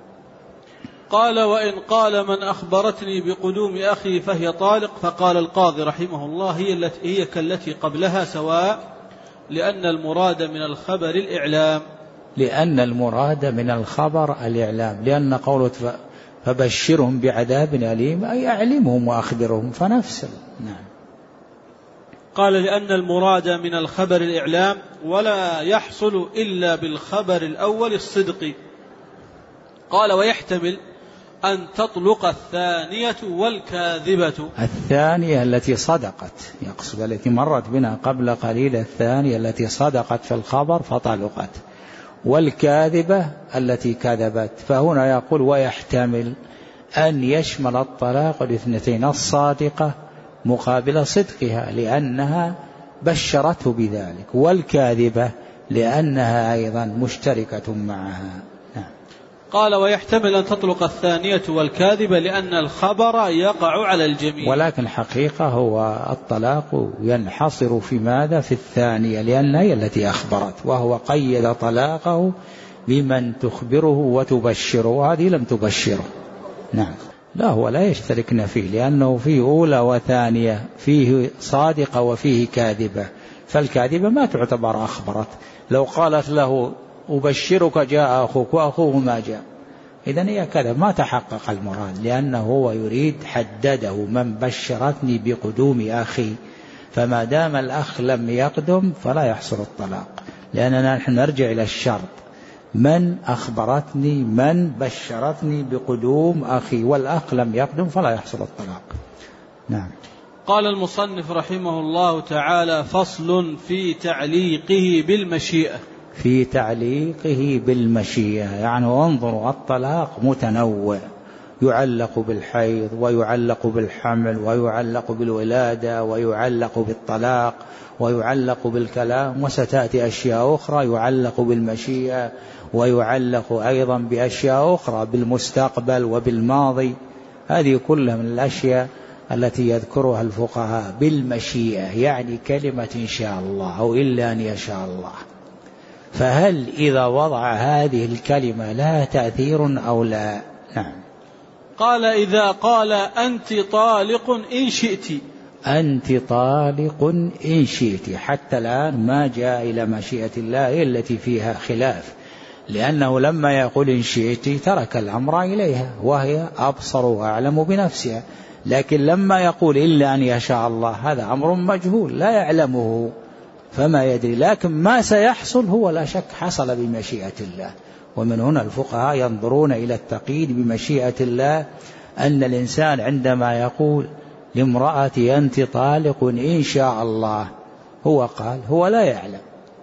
قال وإن قال من أخبرتني بقدوم أخي فهي طالق، فقال القاضي رحمه الله هي كالتي قبلها سواء، لأن المراد من الخبر الإعلام. لأن المراد من الخبر الإعلام، لأن قوله فبشرهم بعذاب أليم أي أعلمهم وأخبرهم، فنفس. نعم. قال لأن المراد من الخبر الإعلام ولا يحصل إلا بالخبر الأول الصدق. قال ويحتمل أن تطلق الثانية والكاذبة. الثانية التي صدقت، يقصد التي مرت بنا قبل قليل، الثانية التي صدقت في الخبر فطلقت، والكاذبة التي كذبت. فهنا يقول ويحتمل أن يشمل الطلاق الاثنتين، الصادقة مقابل صدقها لأنها بشرته بذلك، والكاذبة لأنها أيضا مشتركة معها. قال ويحتمل أن تطلق الثانية والكاذبة لأن الخبر يقع على الجميع، ولكن حقيقة هو الطلاق ينحصر في ماذا؟ في الثانية، لأنها هي التي أخبرت، وهو قيد طلاقه بمن تخبره وتبشره، وهذه لم تبشره. نعم. لا، هو لا يشتركن فيه، لأنه فيه أولى وثانية، فيه صادقة وفيه كاذبة، فالكاذبة ما تعتبر أخبرت. لو قالت له أبشرك جاء أخوك وأخوه ما جاء، إذن هي كذب، ما تحقق المراد، لأنه هو يريد حدده من بشرتني بقدوم أخي، فما دام الأخ لم يقدم فلا يحصل الطلاق، لأننا نحن نرجع إلى الشرط: من أخبرتني، من بشرتني بقدوم أخي، والأخ لم يقدم فلا يحصل الطلاق. نعم. قال المصنف رحمه الله تعالى: فصل في تعليقه بالمشيئة. في تعليقه بالمشيئة، يعني انظروا، الطلاق متنوع، يعلق بالحيض، ويعلق بالحمل، ويعلق بالولادة، ويعلق بالطلاق، ويعلق بالكلام، وستأتي أشياء أخرى يعلق بالمشيئة، ويعلق أيضا بأشياء أخرى بالمستقبل وبالماضي. هذه كلها من الأشياء التي يذكرها الفقهاء بالمشيئة، يعني كلمة إن شاء الله أو إلا أن يشاء الله. فهل إذا وضع هذه الكلمة لها تأثير أو لا؟ نعم. قال: إذا قال أنت طالق إن شئت. أنت طالق إن شئت، حتى الآن ما جاء إلى مشيئة الله التي فيها خلاف، لأنه لما يقول إن شئت ترك الأمر إليها، وهي أبصر وأعلم بنفسها. لكن لما يقول إلا أن يشاء الله، هذا أمر مجهول لا يعلمه فما يدري، لكن ما سيحصل هو لا شك حصل بمشيئة الله. ومن هنا الفقهاء ينظرون إلى التقييد بمشيئة الله، أن الإنسان عندما يقول لامرأتي أنت طالق إن شاء الله، هو قال هو لا يعلم،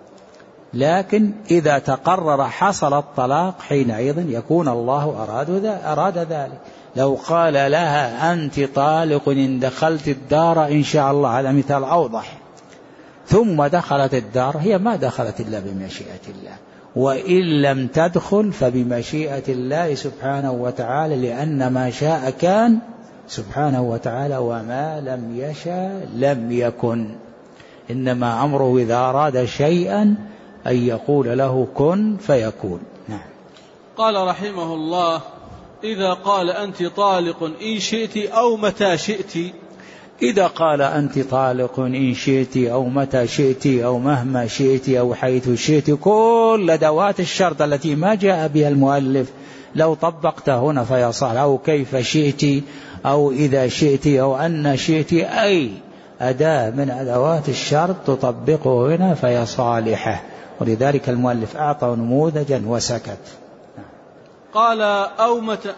لكن إذا تقرر حصل الطلاق حينئذ يكون الله أراد ذلك. لو قال لها أنت طالق إن دخلت الدار إن شاء الله، هذا مثال أوضح، ثم دخلت الدار، هي ما دخلت إلا بمشيئة الله، وإن لم تدخل فبمشيئة الله سبحانه وتعالى، لأن ما شاء كان سبحانه وتعالى، وما لم يشاء لم يكن. إنما أمره إذا أراد شيئا أن يقول له كن فيكون. نعم. قال رحمه الله: إذا قال أنت طالق إن شئت أو متى شئت. إذا قال أنت طالق إن شئت أو متى شئت أو مهما شئت أو حيث شئت، كل أدوات الشرط التي ما جاء بها المؤلف لو طبقت هنا فيصح، أو كيف شئت أو إذا شئت أو أن شئت، أي أداة من أدوات الشرط تطبقه هنا فهي صالحة. ولذلك المؤلف أعطى نموذجا وسكت. قال: أو متى.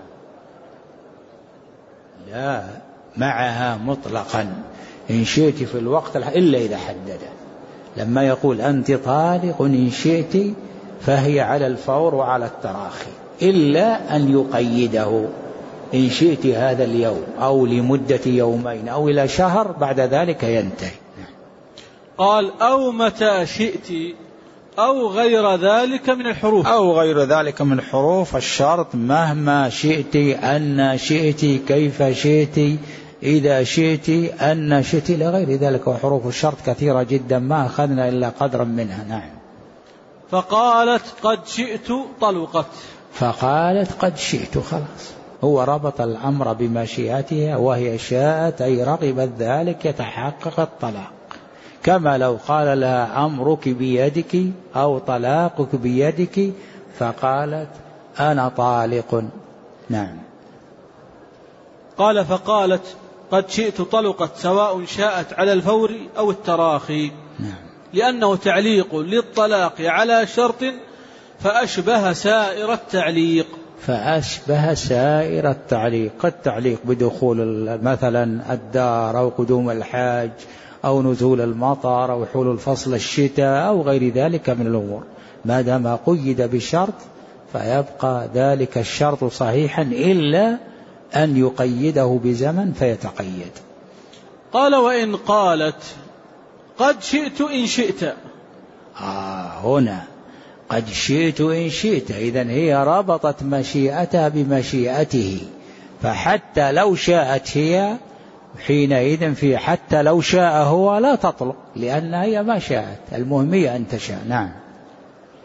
لا، معها مطلقا إن شئت في الوقت إلا إذا حدد. لما يقول أنت طالق إن شئت فهي على الفور وعلى التراخي، إلا أن يقيده: إن شئت هذا اليوم أو لمدة يومين أو إلى شهر، بعد ذلك ينتهي. قال: أو متى شئت أو غير ذلك من الحروف. أو غير ذلك من حروف الشرط: مهما شئت، أن شئت، كيف شئت، إذا شئت، أن شئت، لغير ذلك. وحروف الشرط كثيرة جدا ما أخذنا إلا قدرا منها. نعم. فقالت قد شئت طلقت. فقالت قد شئت، خلاص، هو ربط الأمر بمشيئتها، وهي شاءت أي رغبت ذلك، يتحقق الطلاق. كما لو قال لها أمرك بيدك أو طلاقك بيدك، فقالت أنا طالق. نعم. قال: فقالت قد شئت طلقت، سواء شاءت على الفور أو التراخي. نعم. لأنه تعليق للطلاق على شرط، فأشبه سائر التعليق. فأشبه سائر التعليق، التعليق بدخول مثلا الدار أو قدوم الحاج أو نزول المطر أو حلول فصل الشتاء أو غير ذلك من الأمور، ما دام قيد بشرط فيبقى ذلك الشرط صحيحا، إلا أن يقيده بزمن فيتقيد. قال: وإن قالت قد شئت إن شئت. هنا قد شئت إن شئت، إذن هي ربطت مشيئتها بمشيئته، فحتى لو شاءت هي حينئذ في حتى لو شاء هو لا تطلق، لأن هي ما شاءت، المهم هي أن تشاء. نعم.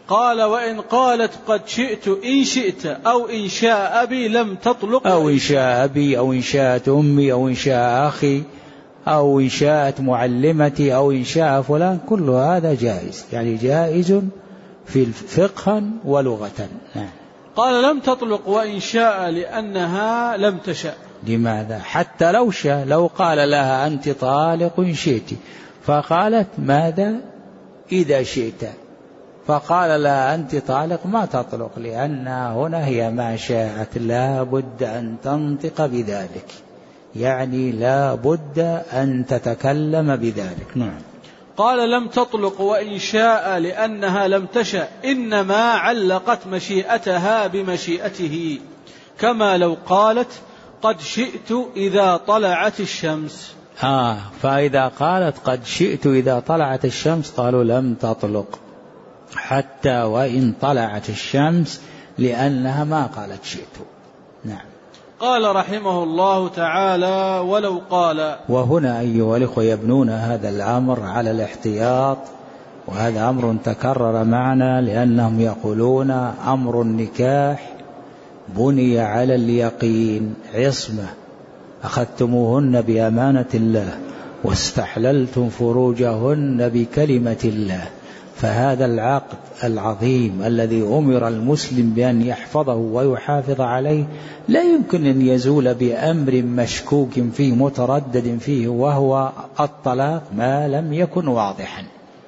قال وإن قالت قد شئت إن شئت أو إن شاء أبي لم تطلق، أو إن شاء أبي أو إن شاءت أمي أو إن شاء أخي أو إن شاءت معلمتي أو إن شاء فلان، كل هذا جائز، يعني جائز في فقها ولغة. قال لم تطلق وإن شاء لأنها لم تشأ. لماذا؟ حتى لو شاء، لو قال لها أنت طالق إن شئت، فقالت ماذا إذا شئت، فقال لها أنت طالق، ما تطلق، لأنها هنا هي ما شاءت، لا بد أن تنطق بذلك، يعني لا بد أن تتكلم بذلك. نعم. قال لم تطلق وإن شاء لأنها لم تشأ، إنما علقت مشيئتها بمشيئته، كما لو قالت قد شئت إذا طلعت الشمس. فإذا قالت قد شئت إذا طلعت الشمس قالوا لم تطلق حتى وإن طلعت الشمس، لأنها ما قالت شئت. نعم. قال رحمه الله تعالى ولو قال. وهنا أيها الأخوة يبنون هذا الأمر على الاحتياط، وهذا أمر تكرر معنا، لأنهم يقولون أمر النكاح بني على اليقين، عصمة، أخذتموهن بأمانة الله واستحللتم فروجهن بكلمة الله، فهذا العقد العظيم الذي أمر المسلم بأن يحفظه ويحافظ عليه لا يمكن أن يزول بأمر مشكوك فيه متردد فيه، وهو الطلاق ما لم يكن واضحا.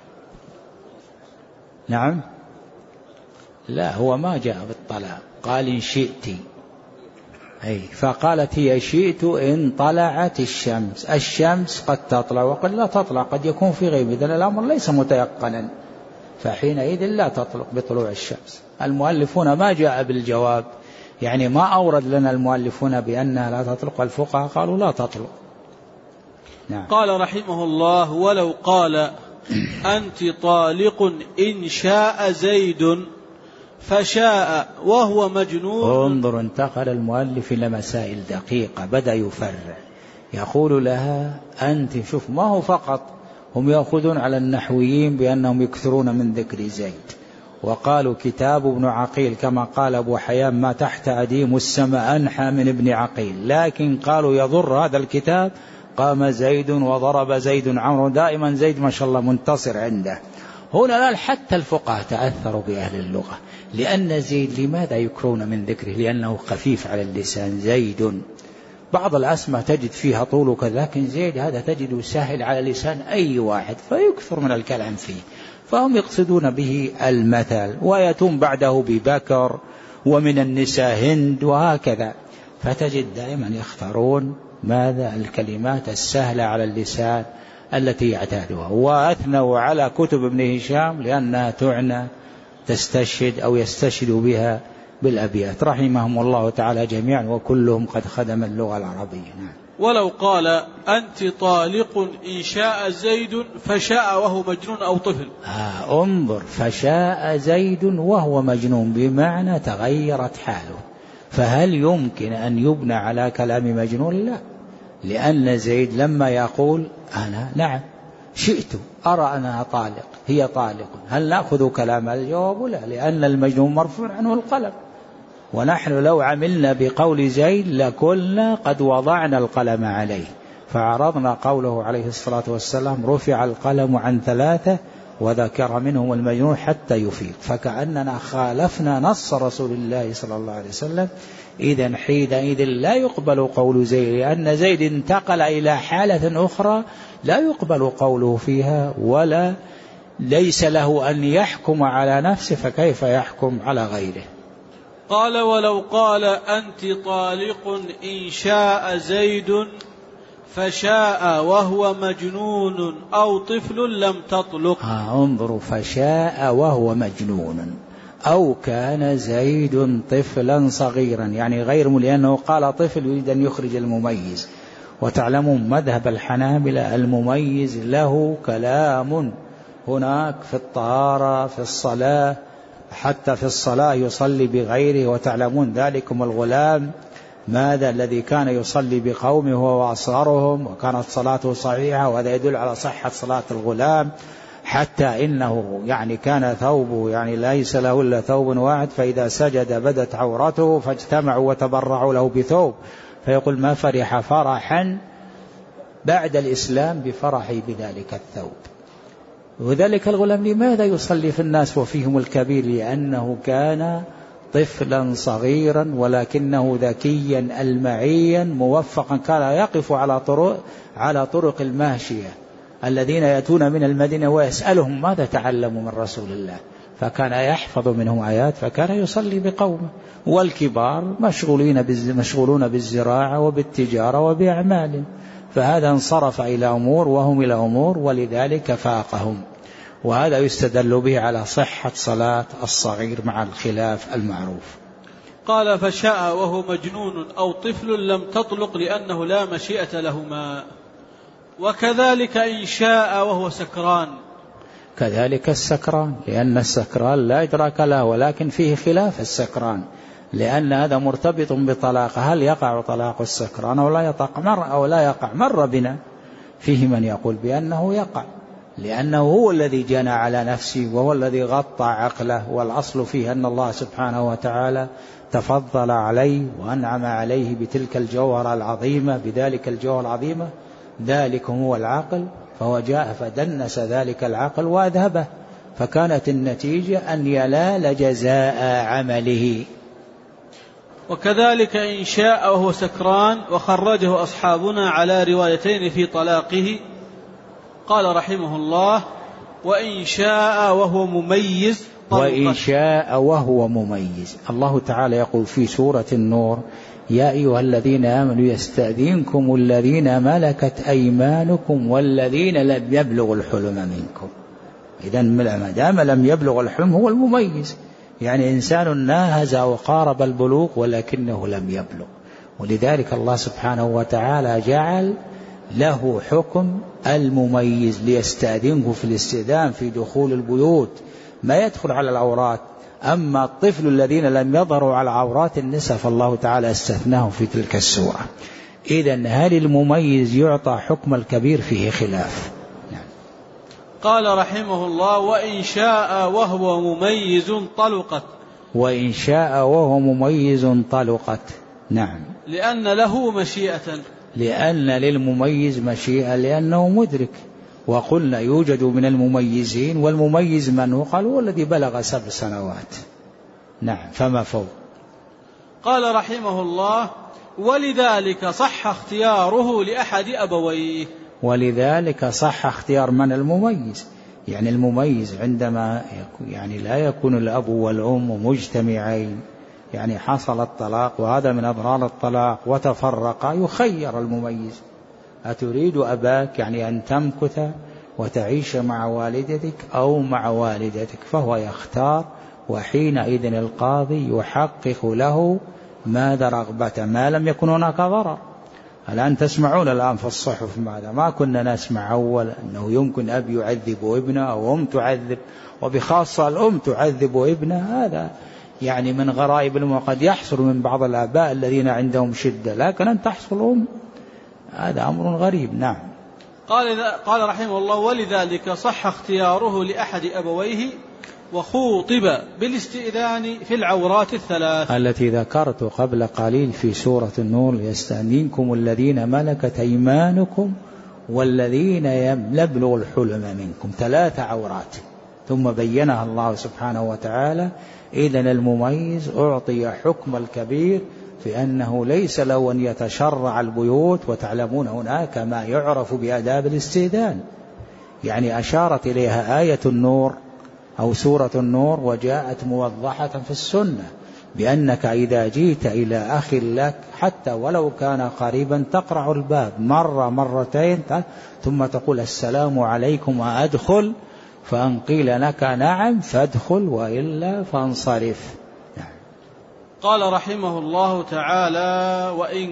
نعم. لا، هو ما جاء بالطلاق، قال إن شئت، فقالت هي شئت إن طلعت الشمس. الشمس قد تطلع وقد لا تطلع، قد يكون في غيب، إذن الأمر ليس متيقنا، فحينئذ لا تطلق بطلوع الشمس. المؤلفون ما جاء بالجواب، يعني ما أورد لنا المؤلفون بأنها لا تطلق، والفقهاء قالوا لا تطلق. نعم. قال رحمه الله ولو قال أنت طالق إن شاء زيد فشاء وهو مجنون. انظر، انتقل المؤلف إلى مسائل دقيقة، بدأ يفرع، يقول لها أنت، شوف، ما هو فقط هم يأخذون على النحويين بأنهم يكثرون من ذكر زيد، وقالوا كتاب ابن عقيل كما قال أبو حيان ما تحت أديم السماء أنحى من ابن عقيل، لكن قالوا يضر هذا الكتاب قام زيد وضرب زيد عمرو، دائما زيد ما شاء الله منتصر عنده. هنا حتى الفقهاء تأثروا بأهل اللغة، لأن زيد لماذا يكرون من ذكره؟ لأنه خفيف على اللسان. زيد بعض الأسماء تجد فيها طول وكذا، لكن زيد هذا تجده سهل على لسان أي واحد فيكثر من الكلام فيه، فهم يقصدون به المثل، ويتم بعده ببكر، ومن النساء هند، وهكذا، فتجد دائما يختارون ماذا؟ الكلمات السهلة على اللسان التي يعتادها. وأثنوا على كتب ابن هشام لأنها تعنى تستشهد أو يستشهد بها بالأبيات، رحمهم الله تعالى جميعا، وكلهم قد خدم اللغة العربية. نعم. ولو قال أنت طالق إن شاء زيد فشاء وهو مجنون أو طفل. انظر، فشاء زيد وهو مجنون، بمعنى تغيرت حاله، فهل يمكن أن يبنى على كلام مجنون؟ لا، لأن زيد لما يقول أنا نعم شئت أرى أنها طالق، هي طالق، هل نأخذ كلام؟ الجواب لا، لأن المجنون مرفوع عنه القلم، ونحن لو عملنا بقول زيد لكلنا قد وضعنا القلم عليه، فعرضنا قوله عليه الصلاة والسلام رفع القلم عن 3 وذكر منهم المجنون حتى يفيق، فكأننا خالفنا نص رسول الله صلى الله عليه وسلم. إذن حينئذ لا يقبل قول زيد، لأن زيد انتقل إلى حالة أخرى لا يقبل قوله فيها، ولا ليس له أن يحكم على نفسه، فكيف يحكم على غيره؟ قال ولو قال أنت طالق إن شاء زيد فشاء وهو مجنون أو طفل لم تطلق. انظروا، فشاء وهو مجنون، أو كان زيد طفلا صغيرا، يعني غير، لأنه قال طفل يريد أن يخرج المميز، وتعلمون مذهب الحنابلة المميز له كلام هناك في الطهارة، في الصلاة، حتى في الصلاة يصلي بغيره، وتعلمون ذلكم الغلام ماذا الذي كان يصلي بقومه وهو أصغرهم، وكانت صلاته صحيحة، وهذا يدل على صحة صلاة الغلام. حتى إنه يعني كان ثوبه يعني ليس له إلا ثوب واحد، فإذا سجد بدت عورته فاجتمعوا وتبرعوا له بثوب، فيقول ما فرح فرحا بعد الإسلام بفرحي بذلك الثوب. وذلك الغلام لماذا يصلي في الناس وفيهم الكبير؟ لأنه كان طفلا صغيرا ولكنه ذكيا ألمعيا موفقا، كان يقف على طرق الماشية الذين يأتون من المدينة ويسألهم ماذا تعلموا من رسول الله، فكان يحفظ منهم آيات، فكان يصلي بقومه. والكبار مشغولون بالزراعة وبالتجارة وبأعمال، فهذا انصرف إلى أمور وهم إلى أمور، ولذلك فاقهم. وهذا يستدل به على صحة صلاة الصغير مع الخلاف المعروف. قال فشاء وهو مجنون أو طفل لم تطلق لأنه لا مشيئة لهما. وكذلك إن شاء وهو سكران. كذلك السكران، لأن السكران لا إدراك له، ولكن فيه خلاف السكران، لأن هذا مرتبط بطلاقه، هل يقع طلاق السكران أو لا يقع؟ مر بنا فيه من يقول بأنه يقع، لأنه هو الذي جنى على نفسه وهو الذي غطى عقله، والأصل فيه أن الله سبحانه وتعالى تفضل عليه وأنعم عليه بتلك الجوهرة العظيمة، بذلك الجوهرة العظيمة، ذلك هو العقل، فهو جاء فدنس ذلك العقل وأذهبه، فكانت النتيجة أن ينال جزاء عمله. وكذلك إن شاء وهو سكران، وخرجه أصحابنا على روايتين في طلاقه. قال رحمه الله وإن شاء وهو مميز. وإن شاء وهو مميز، الله تعالى يقول في سورة النور يا أيها الذين آمنوا يستأذنكم الذين ملكت أيمانكم والذين لم يبلغوا الحلم منكم. إذن ما دام لم يبلغ الحلم هو المميز، يعني إنسان ناهز وقارب البلوغ ولكنه لم يبلغ، ولذلك الله سبحانه وتعالى جعل له حكم المميز ليستأذنه في الاستئذان في دخول البيوت، ما يدخل على العورات. أما الطفل الذين لم يظهروا على عورات النساء فالله تعالى استثناه في تلك السورة. إذن هل المميز يعطى حكم الكبير؟ فيه خلاف. قال رحمه الله وإن شاء وهو مميز طلقت. وإن شاء وهو مميز طلقت، نعم، لأن له مشيئة، لأن للمميز مشيئة لأنه مدرك. وقلنا يوجد من المميزين، والمميز من هو؟ قال هو الذي بلغ 7 سنوات، نعم، فما فوق. قال رحمه الله ولذلك صح اختياره لأحد أبويه. ولذلك صح اختيار من؟ المميز. يعني المميز عندما يعني لا يكون الأب والأم مجتمعين، يعني حصل الطلاق وهذا من أضرار الطلاق وتفرقا، يخير المميز، أتريد أباك يعني أن تمكث وتعيش مع والدتك أو مع والدتك، فهو يختار، وحينئذ القاضي يحقق له ماذا رغبته ما لم يكن هناك ضرر. الآن تسمعون الآن في الصحف ماذا؟ ما كنا نسمع أول أنه يمكن أب يعذب ابنه أو أم تعذب، وبخاصة الأم تعذب ابنه، هذا يعني من غرائب قد يحصل من بعض الآباء الذين عندهم شدة، لكن أن تحصل أم هذا أمر غريب. نعم. قال رحمه الله ولذلك صح اختياره لأحد أبويه، وخوطب بالاستئذان في العورات الثلاث التي ذكرت قبل قليل في سورة النور يستأذنكم الذين ملكت أيمانكم والذين يبلغ الحلم منكم، 3 عورات، ثم بينها الله سبحانه وتعالى. إذن المميز أعطي حكم الكبير في أنه ليس له أن يتشرع البيوت، وتعلمون هناك ما يعرف بآداب الاستئذان، يعني أشارت إليها آية النور أو سورة النور، وجاءت موضحة في السنة بأنك إذا جيت إلى أخ لك حتى ولو كان قريبا تقرع الباب مرة مرتين ثم تقول السلام عليكم وأدخل، فإن قيل لك نعم فادخل وإلا فانصرف. قال رحمه الله تعالى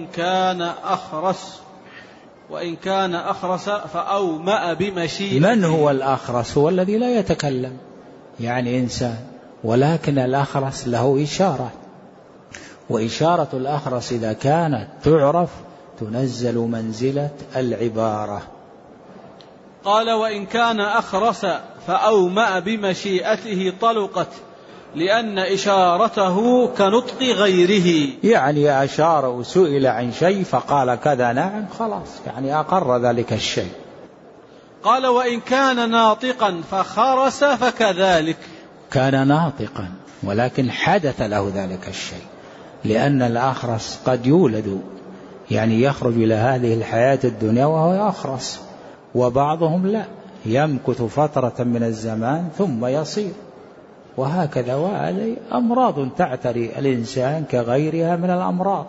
وإن كان أخرس فأومأ بمشيئته. من هو الأخرس؟ هو الذي لا يتكلم، يعني إنسان، ولكن الأخرس له إشارة، وإشارة الأخرس إذا كانت تعرف تنزل منزلة العبارة. قال: وإن كان أخرس فأومأ بمشيئته طلقت، لأن إشارته كنطق غيره. يعني أشار وسئل عن شيء فقال كذا نعم، خلاص يعني أقر ذلك الشيء. قال: وإن كان ناطقا فخرس فكذلك. كان ناطقا ولكن حدث له ذلك الشيء، لأن الأخرس قد يولد، يعني يخرج إلى هذه الحياة الدنيا وهو أخرس، وبعضهم لا، يمكث فترة من الزمان ثم يصير، وهكذا. وهذه أمراض تعتري الإنسان كغيرها من الأمراض.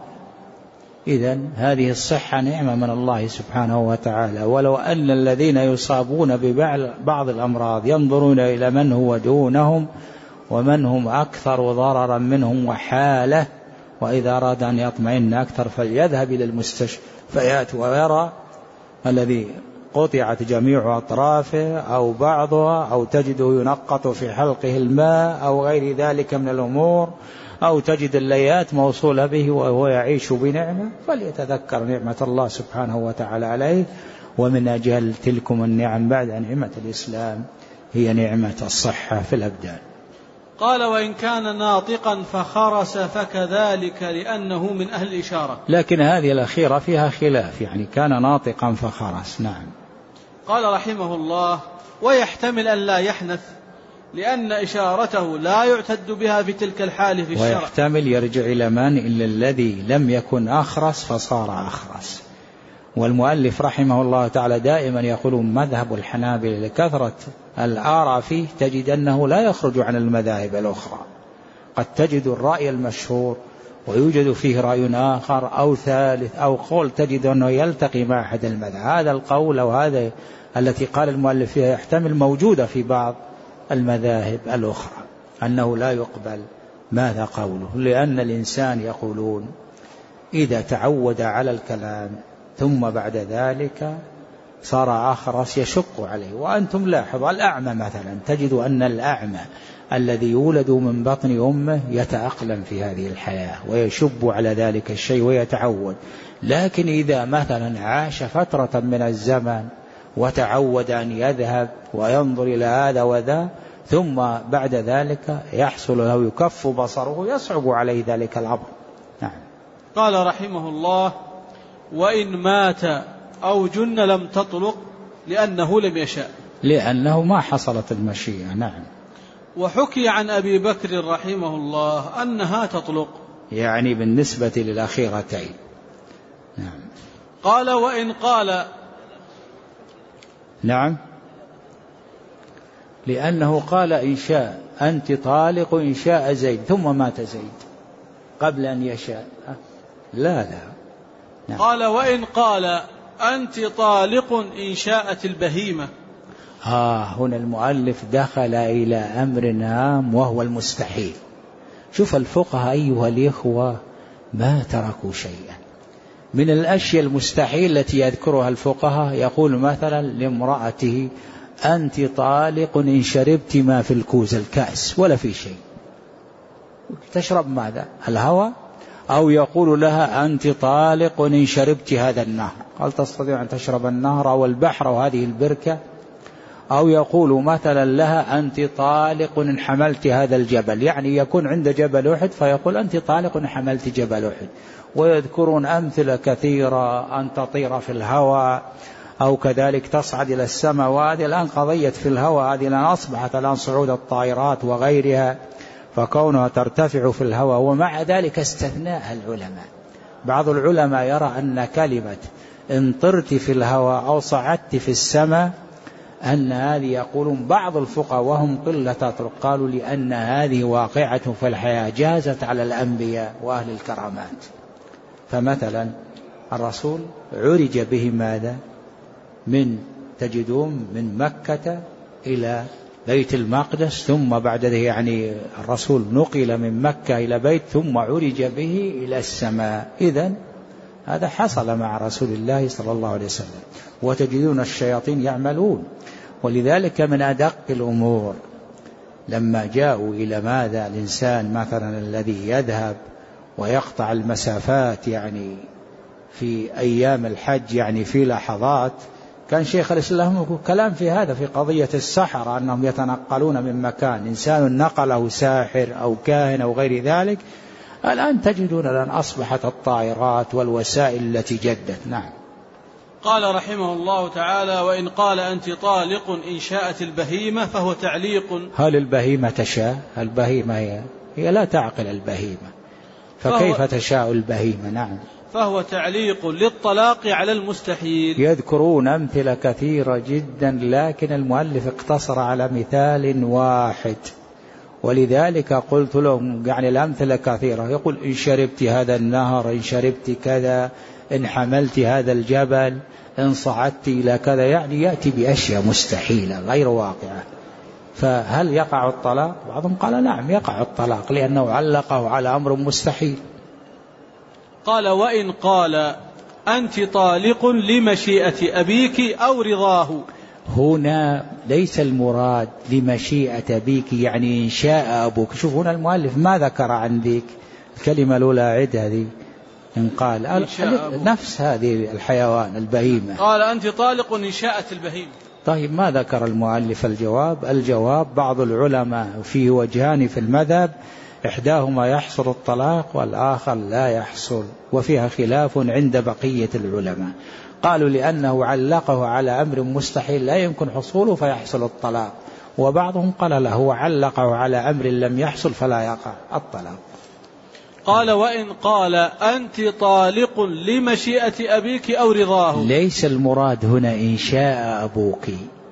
إذن هذه الصحة نعمة من الله سبحانه وتعالى. ولو أن الذين يصابون ببعض الأمراض ينظرون إلى من هو دونهم ومن هم أكثر ضررا منهم وحالة، وإذا أراد أن يطمئن أكثر فليذهب إلى المستشفيات ويرى الذي قطعت جميع أطرافه أو بعضها، أو تجده ينقط في حلقه الماء أو غير ذلك من الأمور، أو تجد الليات موصولة به وهو يعيش بنعمة، فليتذكر نعمة الله سبحانه وتعالى عليه. ومن أجل تلكم النعم بعد نعمة الإسلام هي نعمة الصحة في الأبدان. قال: وإن كان ناطقا فخرس فكذلك، لأنه من أهل الإشارة. لكن هذه الأخيرة فيها خلاف، يعني كان ناطقا فخرس. نعم. قال رحمه الله: ويحتمل أن لا يحنث، لأن إشارته لا يعتد بها في تلك الحال في الشرع. ويحتمل يرجع إلى من؟ إلا الذي لم يكن أخرس فصار أخرس. والمؤلف رحمه الله تعالى دائما يقول مذهب الحنابلة لكثرة الآراء فيه تجد أنه لا يخرج عن المذاهب الأخرى. قد تجد الرأي المشهور ويوجد فيه رأي آخر أو ثالث أو قول تجد أنه يلتقي مع أحد المذاهب. هذا القول أو هذا التي قال المؤلف فيها يحتمل موجودة في بعض المذاهب الأخرى، أنه لا يقبل ماذا قوله، لأن الإنسان يقولون إذا تعود على الكلام ثم بعد ذلك صار أخرس يشق عليه. وأنتم لاحظوا الأعمى مثلا، تجد أن الأعمى الذي يولد من بطن أمه يتأقلم في هذه الحياة ويشب على ذلك الشيء ويتعود. لكن إذا مثلا عاش فترة من الزمن وتعود أن يذهب وينظر إلى هذا وذا، ثم بعد ذلك يحصل له يكف بصره يصعب عليه ذلك الأمر. نعم. قال رحمه الله: وإن مات أو جن لم تطلق، لأنه لم يشاء، لأنه ما حصلت المشيئة. نعم. وحكي عن أبي بكر رحمه الله أنها تطلق، يعني بالنسبة للأخيرتين. نعم. قال: وإن قال. نعم. لأنه قال إن شاء أنت طالق إن شاء زيد، ثم مات زيد قبل أن يشاء. لا. نعم. قال: وإن قال أنت طالق إن شاءت البهيمة. هنا المؤلف دخل إلى أمر هام وهو المستحيل. شوف الفقهاء أيها الإخوة ما تركوا شيئا من الأشياء المستحيل التي يذكرها الفقهاء. يقول مثلا لامرأته أنت طالق إن شربت ما في الكوز، الكأس ولا في شيء، تشرب ماذا؟ الهواء. أو يقول لها أنت طالق إن شربت هذا النهر، هل تستطيع أن تشرب النهر أو البحر أو هذه البركة؟ أو يقول مثلا لها أنت طالق إن حملت هذا الجبل، يعني يكون عند جبل أحد فيقول أنت طالق إن حملت جبل أحد. ويذكرون أمثلة كثيرة، أن تطير في الهواء أو كذلك تصعد إلى السماء. وهذه الآن قضية في الهواء هذه الآن أصبحت الآن صعود الطائرات وغيرها، فكونها ترتفع في الهواء. ومع ذلك استثناء العلماء. بعض العلماء يرى أن كلمة إن طرت في الهواء أو صعدت في السماء أن هذه، يقولون بعض الفقهاء وهم قلة تطرق، قالوا لأن هذه واقعة في الحياة جازت على الأنبياء وأهل الكرامات. فمثلا الرسول عرج به ماذا؟ تجدون من مكة إلى بيت المقدس، ثم بعد ذلك يعني الرسول نقل من مكة إلى بيت، ثم عرج به إلى السماء. إذن هذا حصل مع رسول الله صلى الله عليه وسلم. وتجدون الشياطين يعملون. ولذلك من أدق الأمور لما جاءوا إلى ماذا الإنسان مثلا الذي يذهب ويقطع المسافات يعني في أيام الحج، يعني في لحظات، كان شيخ الإسلام يقول كلام في هذا في قضية السحر أنهم يتنقلون من مكان، إنسان نقله ساحر أو كاهن أو غير ذلك. الآن تجدون الآن أصبحت الطائرات والوسائل التي جدت. نعم. قال رحمه الله تعالى: وإن قال أنت طالق إن شاءت البهيمة فهو تعليق. هل البهيمة تشاء؟ البهيمة هي لا تعقل البهيمة، فكيف تشاء البهيمة؟ نعم. فهو تعليق للطلاق على المستحيل. يذكرون أمثلة كثيرة جدا، لكن المؤلف اقتصر على مثال واحد، ولذلك قلت لهم يعني الأمثلة كثيرة. يقول إن شربت هذا النهر، إن شربت كذا، إن حملت هذا الجبل، إن صعدت إلى كذا، يعني يأتي بأشياء مستحيلة غير واقعة. فهل يقع الطلاق؟ بعضهم قال نعم يقع الطلاق، لأنه علقه على أمر مستحيل. قال: وإن قال أنت طالق لمشيئة أبيك أو رضاه. هنا ليس المراد لمشيئة أبيك يعني إن شاء أبوك. شوف هنا المؤلف ما ذكر عن ذيك الكلمة الأولى، عد هذه. إن قال نفس هذه الحيوان البهيمة، قال أنت طالق إن شاءت البهيمة. طيب ما ذكر المؤلف الجواب بعض العلماء فيه وجهان في المذهب، إحداهما يحصل الطلاق والآخر لا يحصل، وفيها خلاف عند بقية العلماء. قالوا لأنه علقه على أمر مستحيل لا يمكن حصوله فيحصل الطلاق، وبعضهم قال له هو علقه على أمر لم يحصل فلا يقع الطلاق. قال: وإن قال أنت طالق لمشيئة أبيك أو رضاه. ليس المراد هنا إن شاء أبوك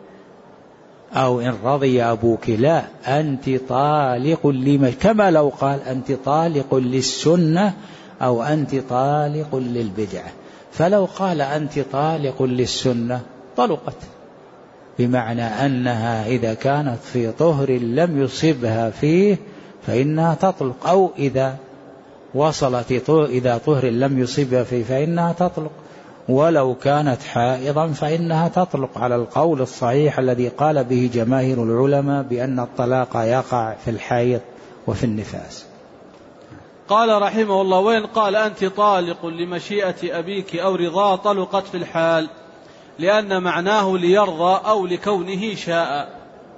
أو إن رضي أبوك، لا، أنت طالق كما لو قال أنت طالق للسنة أو أنت طالق للبدعة. فلو قال أنت طالق للسنة طلقت، بمعنى أنها إذا كانت في طهر لم يصبها فيه فإنها تطلق، أو إذا وصلت إذا طهر لم يصبها فيه فإنها تطلق، ولو كانت حائضا فإنها تطلق، على القول الصحيح الذي قال به جماهير العلماء بأن الطلاق يقع في الحيض وفي النفاس. قال رحمه الله: وإن قال أنت طالق لمشيئة أبيك أو رضاه طلقت في الحال، لأن معناه ليرضى أو لكونه شاء.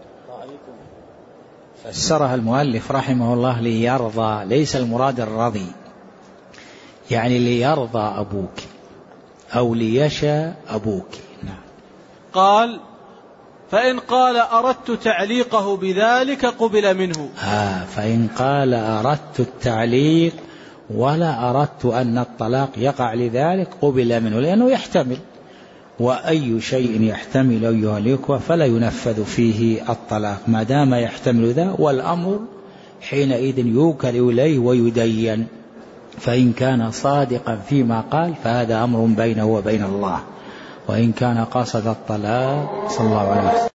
فسرها المؤلف رحمه الله ليرضى، ليس المراد الرضي، يعني ليرضى أبوك أو ليشاء أبوك. نعم. قال: فإن قال أردت تعليقه بذلك قبل منه. فإن قال أردت التعليق ولا أردت أن الطلاق يقع لذلك قبل منه، لأنه يحتمل، وأي شيء يحتمل أن يهلكه فلا ينفذ فيه الطلاق ما دام يحتمل ذا، والأمر حينئذ يوكل إليه ويدين. فإن كان صادقا فيما قال فهذا أمر بينه وبين الله، وإن كان قصد الطلاق صلى الله عليه وسلم